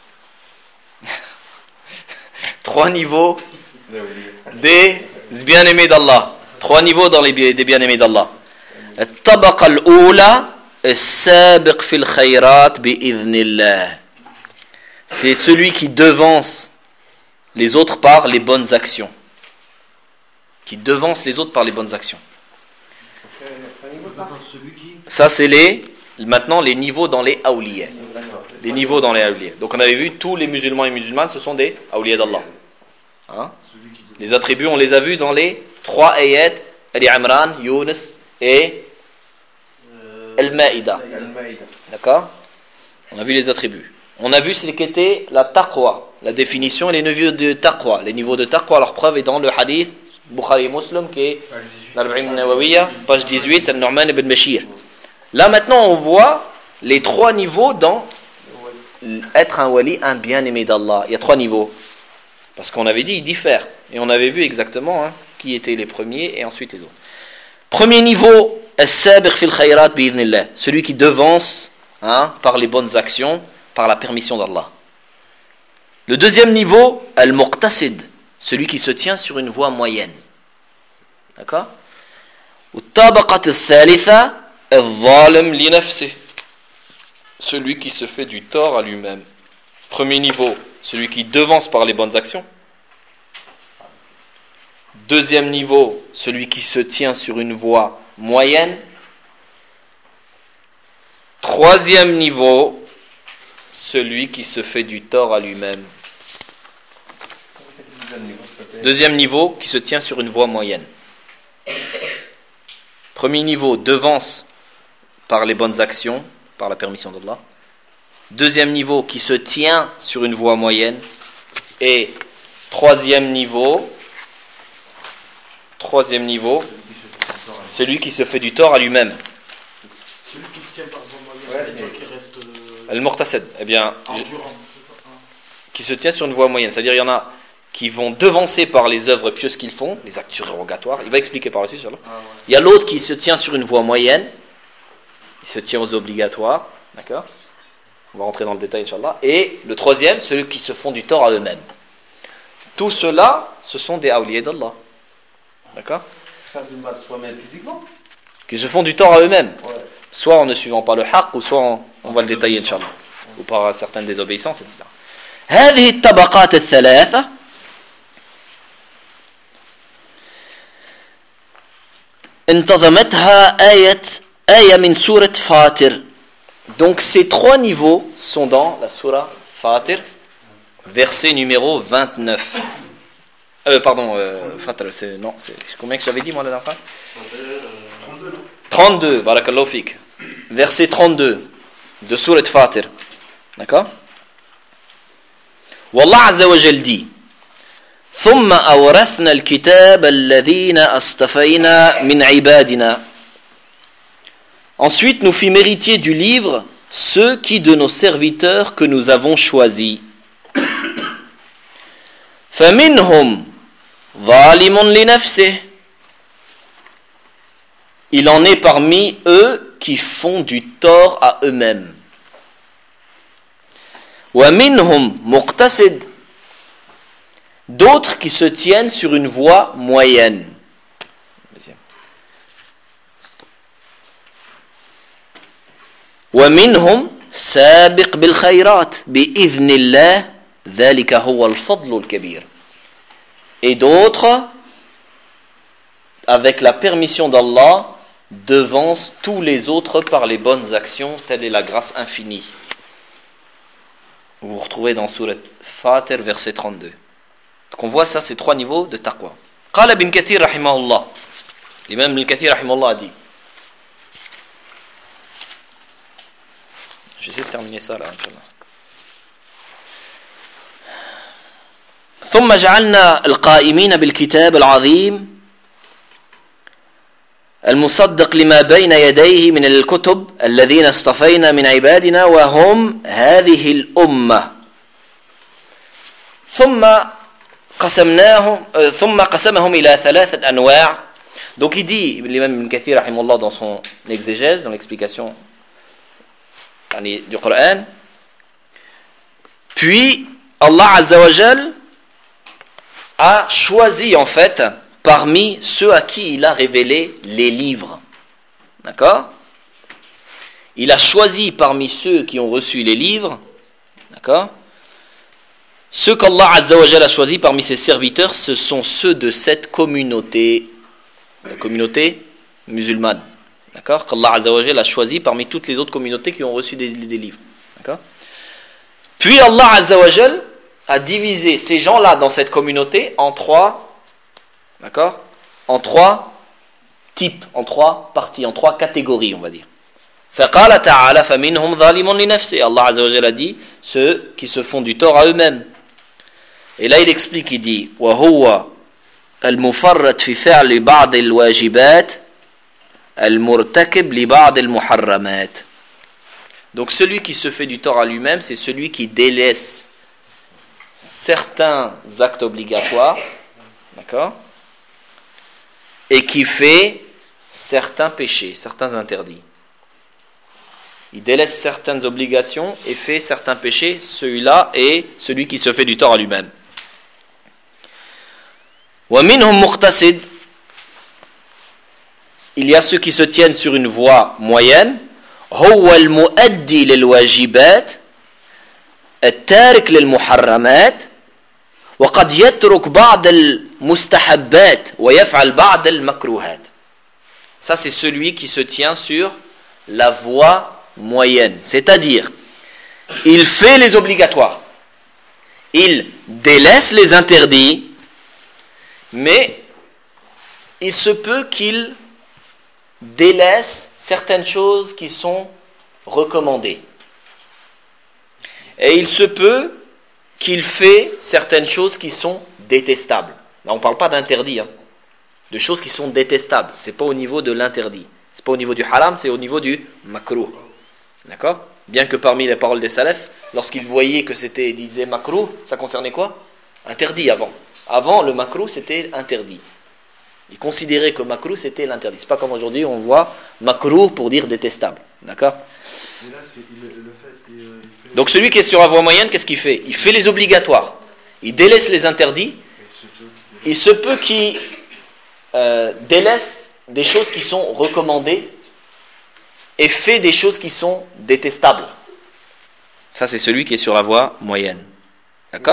Speaker 1: Trois niveaux des bien-aimés d'Allah. Trois niveaux dans les des bien-aimés d'Allah. الطبقة الأولى السابق في الخيرات بإذن الله. C'est celui qui devance les autres par les bonnes actions. Qui devance les autres par les bonnes actions. Ça c'est les maintenant les niveaux dans les awliya. Les niveaux dans les awliya. Donc on avait vu tous les musulmans et musulmanes ce sont des awliya d'Allah. Hein? Les attributs, on les a vus dans les trois ayats, Ali Imran, Yunus et Al-Ma'ida. D'accord? On a vu les attributs. On a vu ce qu'était la taqwa, la définition et les niveaux de taqwa. Les niveaux de taqwa, leur preuve est dans le hadith Bukhari Muslim qui est l'Arba'in Nawawiyya, page dix-huit, Al-Nu'man ibn Bashir. Là maintenant on voit les trois niveaux dans être un wali, un bien-aimé d'Allah. Il y a trois niveaux. Parce qu'on avait dit, ils diffèrent. Et on avait vu exactement hein, qui étaient les premiers et ensuite les autres. Premier niveau, as-sabiq fil khayrat bi'idhnillah. Celui qui devance hein, par les bonnes actions, par la permission d'Allah. Le deuxième niveau, al-muqtasid. Celui qui se tient sur une voie moyenne. D'accord? الطبقة الثالثة الظالم لنفسه, celui qui se fait du tort à lui-même. Premier niveau, celui qui devance par les bonnes actions. Deuxième niveau, celui qui se tient sur une voie moyenne. Troisième niveau, celui qui se fait du tort à lui-même. Deuxième niveau, qui se tient sur une voie moyenne. Premier niveau, devance par les bonnes actions, par la permission d'Allah. Deuxième niveau, qui se tient sur une voie moyenne. Et troisième niveau, troisième niveau, celui qui se fait du tort à lui-même.
Speaker 4: Celui qui se tient par voie moyenne, c'est-à-dire qui reste euh,
Speaker 1: Al-Murtasad, eh bien,
Speaker 4: endurant, c'est ça, hein.
Speaker 1: Qui se tient sur une voie moyenne. C'est-à-dire, il y en a qui vont devancer par les œuvres pieuses qu'ils font, les actes surrogatoires. Il va expliquer par la suite, inchallah.
Speaker 4: Ah, ouais.
Speaker 1: Il y a l'autre qui se tient sur une voie moyenne. Il se tient aux obligatoires. D'accord ? On va rentrer dans le détail, inchallah. Et le troisième, celui qui se font du tort à eux-mêmes. Tout cela, ce sont des awliya d'Allah. D'accord ?
Speaker 6: Faire du mal soi-même physiquement.
Speaker 1: Qui se font du tort à eux-mêmes.
Speaker 6: Ouais.
Speaker 1: Soit en ne suivant pas le haqq, ou soit en, on va le détailler, inchallah. Ou par certaines désobéissances, et cetera. هذه الطبقات الثلاثة انتظمتها آية آية من سورة فاطر. Donc ces trois niveaux sont dans la surah Fatir, verset numéro vingt-neuf. Euh, pardon, euh, Fatir, c'est, non, c'est combien que j'avais dit moi la dernière fois ? trente-deux, barakallahu fik. Verset trente-deux de surah Fatir. D'accord ? Wallah Azza wa Jal dit ثم أورثنا الكتاب الذين أصطفينا من عبادنا. Ensuite, nous fîmes héritier du livre ceux qui de nos serviteurs que nous avons choisis. فَمِنْهُمْ ظَالِمٌ لِنَفْسِهِ. Il en est parmi eux qui font du tort à eux-mêmes. وَمِنْهُمْ مُقْتَصِدٌ. D'autres qui se tiennent sur une voie moyenne. ومنهم سابق بالخيرات بإذن الله ذلك هو الفضل الكبير. Et d'autres, avec la permission d'Allah, devancent tous les autres par les bonnes actions, telle est la grâce infinie. Vous vous retrouvez dans Surat Fatir, verset trente-deux. Donc on voit ça, ces trois niveaux de taqwa. قال ابن كثير رحمه الله. L'imam Ibn Kathir رحمه الله a dit. J'essaie de terminer ça là, inchallah. ثم جعلنا القائمين بالكتاب العظيم المصدق لما بين يديه من الكتب الذين اصطفينا من عبادنا وهم هذه الأمة ثم قسمناهم ثم قسمهم إلى ثلاثة أنواع. Donc il dit l'imam Ibn Kathir rahimahullah dans son exégèse, dans l'explication du Coran, puis Allah Azza wa Jal a choisi en fait parmi ceux à qui il a révélé les livres. D'accord ? Il a choisi parmi ceux qui ont reçu les livres, d'accord ? Ceux qu'Allah Azza wa Jal a choisi parmi ses serviteurs, ce sont ceux de cette communauté, la communauté musulmane. D'accord ? Qu'Allah Azza wa Jal a choisi parmi toutes les autres communautés qui ont reçu des, des livres. D'accord ? Puis Allah Azza wa Jal a divisé ces gens-là dans cette communauté en trois, d'accord ? En trois types, en trois parties, en trois catégories, on va dire. فَقَالَ تَعَالَى فَمِنْهُمْ ظَالِمٌ لِنَفْسِهِ. Allah Azza wa Jal a dit, ceux qui se font du tort à eux-mêmes. Et là il explique, il dit وَهُوَ الْمُفَرَّطُ فِي فِعْلِ بَعْضِ الْوَاجِبَاتِ الْمُرْتَكِبُ لِبَعْضِ الْمُحَرَّمَاتِ. Donc celui qui se fait du tort à lui-même, c'est celui qui délaisse certains actes obligatoires, d'accord, et qui fait certains péchés, certains interdits. Il délaisse certaines obligations et fait certains péchés. Celui-là est celui qui se fait du tort à lui-même. وَمِنْهُمْ مُقْتَصِدٌ. il y a ceux qui se tiennent sur une voie moyenne. هو المؤدي للواجبات التارك للمحرمات وقد يترك بعض المستحبات ويفعل بعض المكروهات. Ça c'est celui qui se tient sur la voie moyenne, c'est-à-dire il fait les obligatoires, il délaisse les interdits, mais il se peut qu'il délaisse certaines choses qui sont recommandées. Et il se peut qu'il fait certaines choses qui sont détestables. Là, on ne parle pas d'interdit, hein, de choses qui sont détestables. Ce n'est pas au niveau de l'interdit. Ce n'est pas au niveau du haram, c'est au niveau du makruh. D'accord ? Bien que parmi les paroles des salafs, lorsqu'ils voyaient que c'était, ils disaient makruh, ça concernait quoi ? Interdit avant. Avant, le makruh, c'était interdit. Ils considéraient que makruh, c'était l'interdit. C'est pas comme aujourd'hui, on voit makruh pour dire détestable. D'accord ?
Speaker 3: Et là, c'est, il, le fait, il, il fait...
Speaker 1: Donc celui qui est sur la voie moyenne, qu'est-ce qu'il fait ? Il fait les obligatoires. Il délaisse les interdits. Il se peut qu'il euh, délaisse des choses qui sont recommandées et fait des choses qui sont détestables. Ça, c'est celui qui est sur la voie moyenne. D'accord ?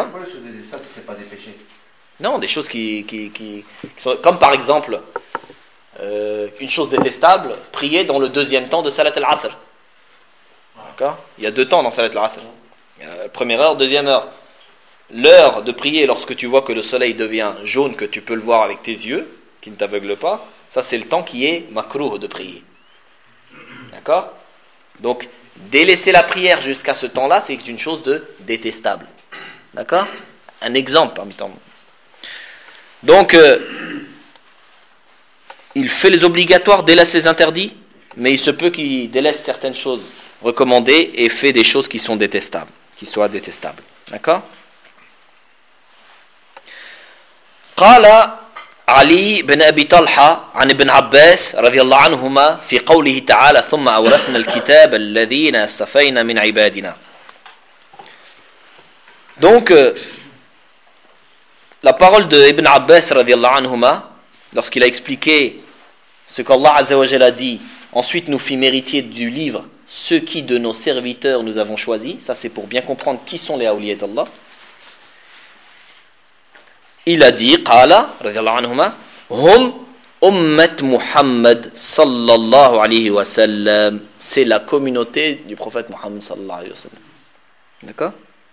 Speaker 6: Pourquoi les choses détestables, ce ne serait pas des péchés ?
Speaker 1: Non, des choses qui, qui, qui, qui sont... Comme par exemple, euh, une chose détestable, prier dans le deuxième temps de Salat al-Asr. D'accord ? Il y a deux temps dans Salat al-Asr. Il y a la première heure, deuxième heure. L'heure de prier lorsque tu vois que le soleil devient jaune, que tu peux le voir avec tes yeux, qui ne t'aveugle pas, ça c'est le temps qui est makruh de prier. D'accord ? Donc, délaisser la prière jusqu'à ce temps-là, c'est une chose de détestable. D'accord ? Un exemple parmi tant. Donc, euh, il fait les obligatoires, délaisse les interdits, mais il se peut qu'il délaisse certaines choses recommandées et fait des choses qui sont détestables, qui soient détestables. D'accord ? قال علي بن أبي طلحة عن ابن عباس رضي الله عنهما في قوله تعالى ثم أورثنا الكتاب الذين اصطفينا من عبادنا. Donc, euh, la parole de Ibn Abbas radiallahu anhuma, lorsqu'il a expliqué ce qu'Allah Azza wa Jalla a dit, ensuite nous fîmes héritier du livre ceux qui de nos serviteurs nous avons choisis, ça c'est pour bien comprendre qui sont les awliya d'Allah. Il a dit, qala radiallahu anhuma, hum ummat Muhammad sallallahu alayhi wa sallam, c'est la communauté du prophète Muhammad sallallahu alayhi wa sallam. D'accord?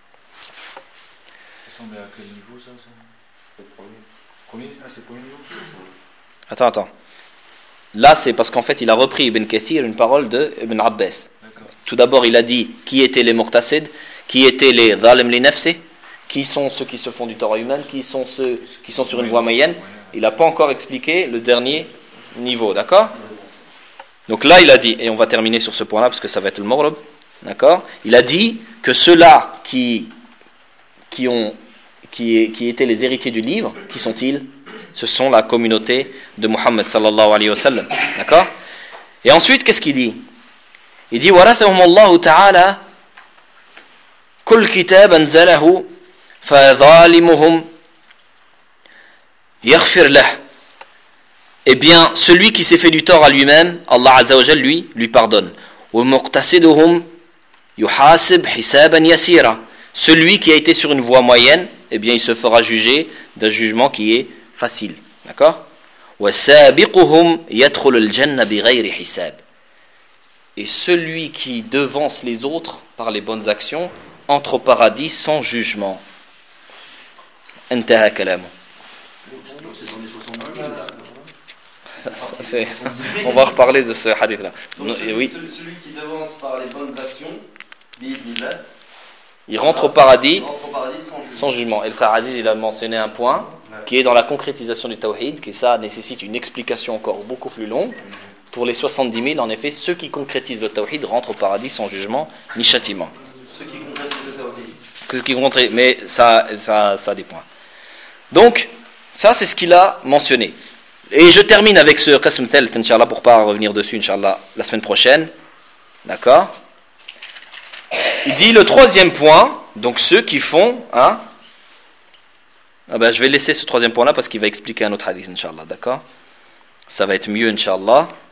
Speaker 2: Ça semble à quel niveau ça, ça C'est le premier. Premier Ah, c'est le premier niveau.
Speaker 1: Attends, attends. Là, c'est parce qu'en fait, il a repris Ibn Kathir une parole de Ibn Abbas.
Speaker 2: D'accord.
Speaker 1: Tout d'abord, il a dit qui étaient les Muqtasid, qui étaient les Zalim li nafsi, qui sont ceux qui se font du Torah humain, qui sont ceux qui sont sur une voie moyenne. Il n'a pas encore expliqué le dernier niveau, d'accord? Donc là, il a dit, et on va terminer sur ce point-là parce que ça va être le Maghrib, d'accord? Il a dit que ceux-là qui, qui, ont, qui, qui étaient les héritiers du livre, qui sont-ils? Ce sont la communauté de Muhammad sallallahu alayhi wa sallam, d'accord? Et ensuite, qu'est-ce qu'il dit? Il dit وَرَثَهُمُ اللَّهُ تَعَالَى كُلْ كِتَابًا أَنزَلَهُ فَظَالِمُهُمْ يَغْفِرْ لَهُ. Eh bien, celui qui s'est fait du tort à lui-même, Allah Azza wa Jal lui, lui pardonne. وَمُقْتَصِدُهُمْ يُحَاسِبْ حِسَابًا يَسِيرًا. Celui qui a été sur une voie moyenne, eh bien, il se fera juger d'un jugement qui est facile. D'accord? وَسَابِقُهُمْ يَدْخُلُ الْجَنَّةَ بِغَيْرِ حِسَابٍ. Et celui qui devance les autres par les bonnes actions entre au paradis sans jugement. انتهى كلامه. C'est, on va reparler de ce hadith là.
Speaker 5: Donc, celui,
Speaker 1: oui.
Speaker 5: celui qui devance par les bonnes actions,
Speaker 1: il rentre au paradis,
Speaker 5: il rentre au paradis sans jugement.
Speaker 1: sans jugement. Et le frère Aziz, il a mentionné un point qui est dans la concrétisation du tawhid, qui ça nécessite une explication encore beaucoup plus longue. Pour les soixante-dix mille, en effet, ceux qui concrétisent le tawhid rentrent au paradis sans jugement ni châtiment.
Speaker 5: Ceux qui concrétisent le tawhid.
Speaker 1: Que, qui vont rentrer, mais ça, ça, ça a des points. Donc, ça c'est ce qu'il a mentionné. Et je termine avec ce qasm thalt, Inch'Allah, pour ne pas revenir dessus, Inch'Allah, la semaine prochaine. D'accord? Il dit le troisième point, donc ceux qui font, hein, ah ben, je vais laisser ce troisième point là parce qu'il va expliquer un autre hadith, Inch'Allah, d'accord? Ça va être mieux, Inch'Allah.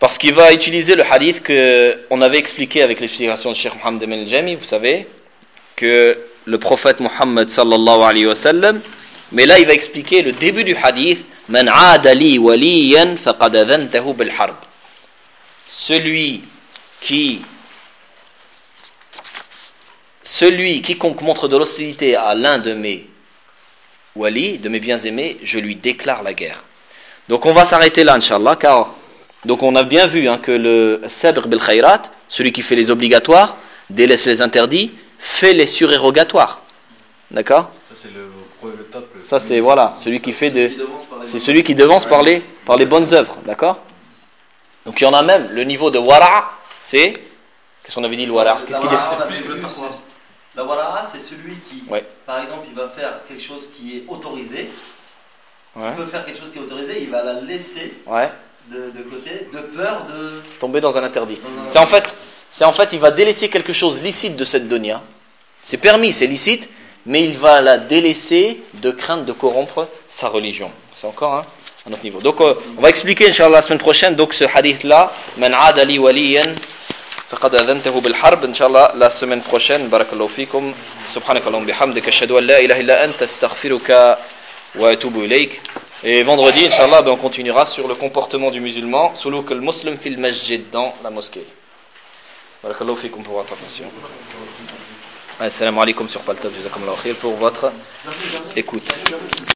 Speaker 1: Parce qu'il va utiliser le hadith qu'on avait expliqué avec l'explication de Cheikh Mohammed Ben Al-Jami, vous savez, que le prophète Mohammed sallallahu alayhi wa sallam, mais là il va expliquer le début du hadith, Man aada li waliyan faqad adhantahu bil harb. Celui qui celui quiconque montre de l'hostilité à l'un de mes wali, de mes bien-aimés, je lui déclare la guerre. Donc on va s'arrêter là, Inch'Allah, car donc on a bien vu hein, que le sabr bil khayrat, celui qui fait les obligatoires, délaisse les interdits, fait les surérogatoires. D'accord ?
Speaker 2: Ça c'est le, le top. Le
Speaker 1: Ça c'est voilà, celui qui fait de, c'est celui qui devance par les, par les bonnes œuvres. D'accord ? Donc il y en a même, le niveau de wara, c'est, qu'est-ce qu'on avait dit le wara ? Qu'est-ce qu'il dit ?
Speaker 5: Plus que le taqwa. La wara'a, c'est celui qui,
Speaker 1: ouais.
Speaker 5: par exemple, il va faire quelque chose qui est autorisé.
Speaker 1: Ouais.
Speaker 5: Il peut faire quelque chose qui est autorisé, il va la laisser
Speaker 1: ouais.
Speaker 5: de, de côté, de peur de
Speaker 1: tomber dans un interdit. Mmh. C'est en fait, c'est en fait, il va délaisser quelque chose licite de cette dunya. C'est permis, c'est licite, mais il va la délaisser de crainte de corrompre sa religion. C'est encore hein, un autre niveau. Donc, euh, on va expliquer, Inch'Allah, la semaine prochaine, donc ce hadith-là, Man aada li waliyan faqad adhantahu bil harb. Inch'Allah, la semaine prochaine. Barakallahu fikum. Subhanakallahumma bihamdika ashhadu an la ilaha illa anta astaghfiruka wa atubu ilayk. Et vendredi, Inch'Allah, ben, on continuera sur le comportement du musulman, suluk al-muslim fil masjid, dans la mosquée. Barakallahu fikum pour votre attention. Assalamu alaikum sur Paltab, jazakumullahu khair pour votre écoute.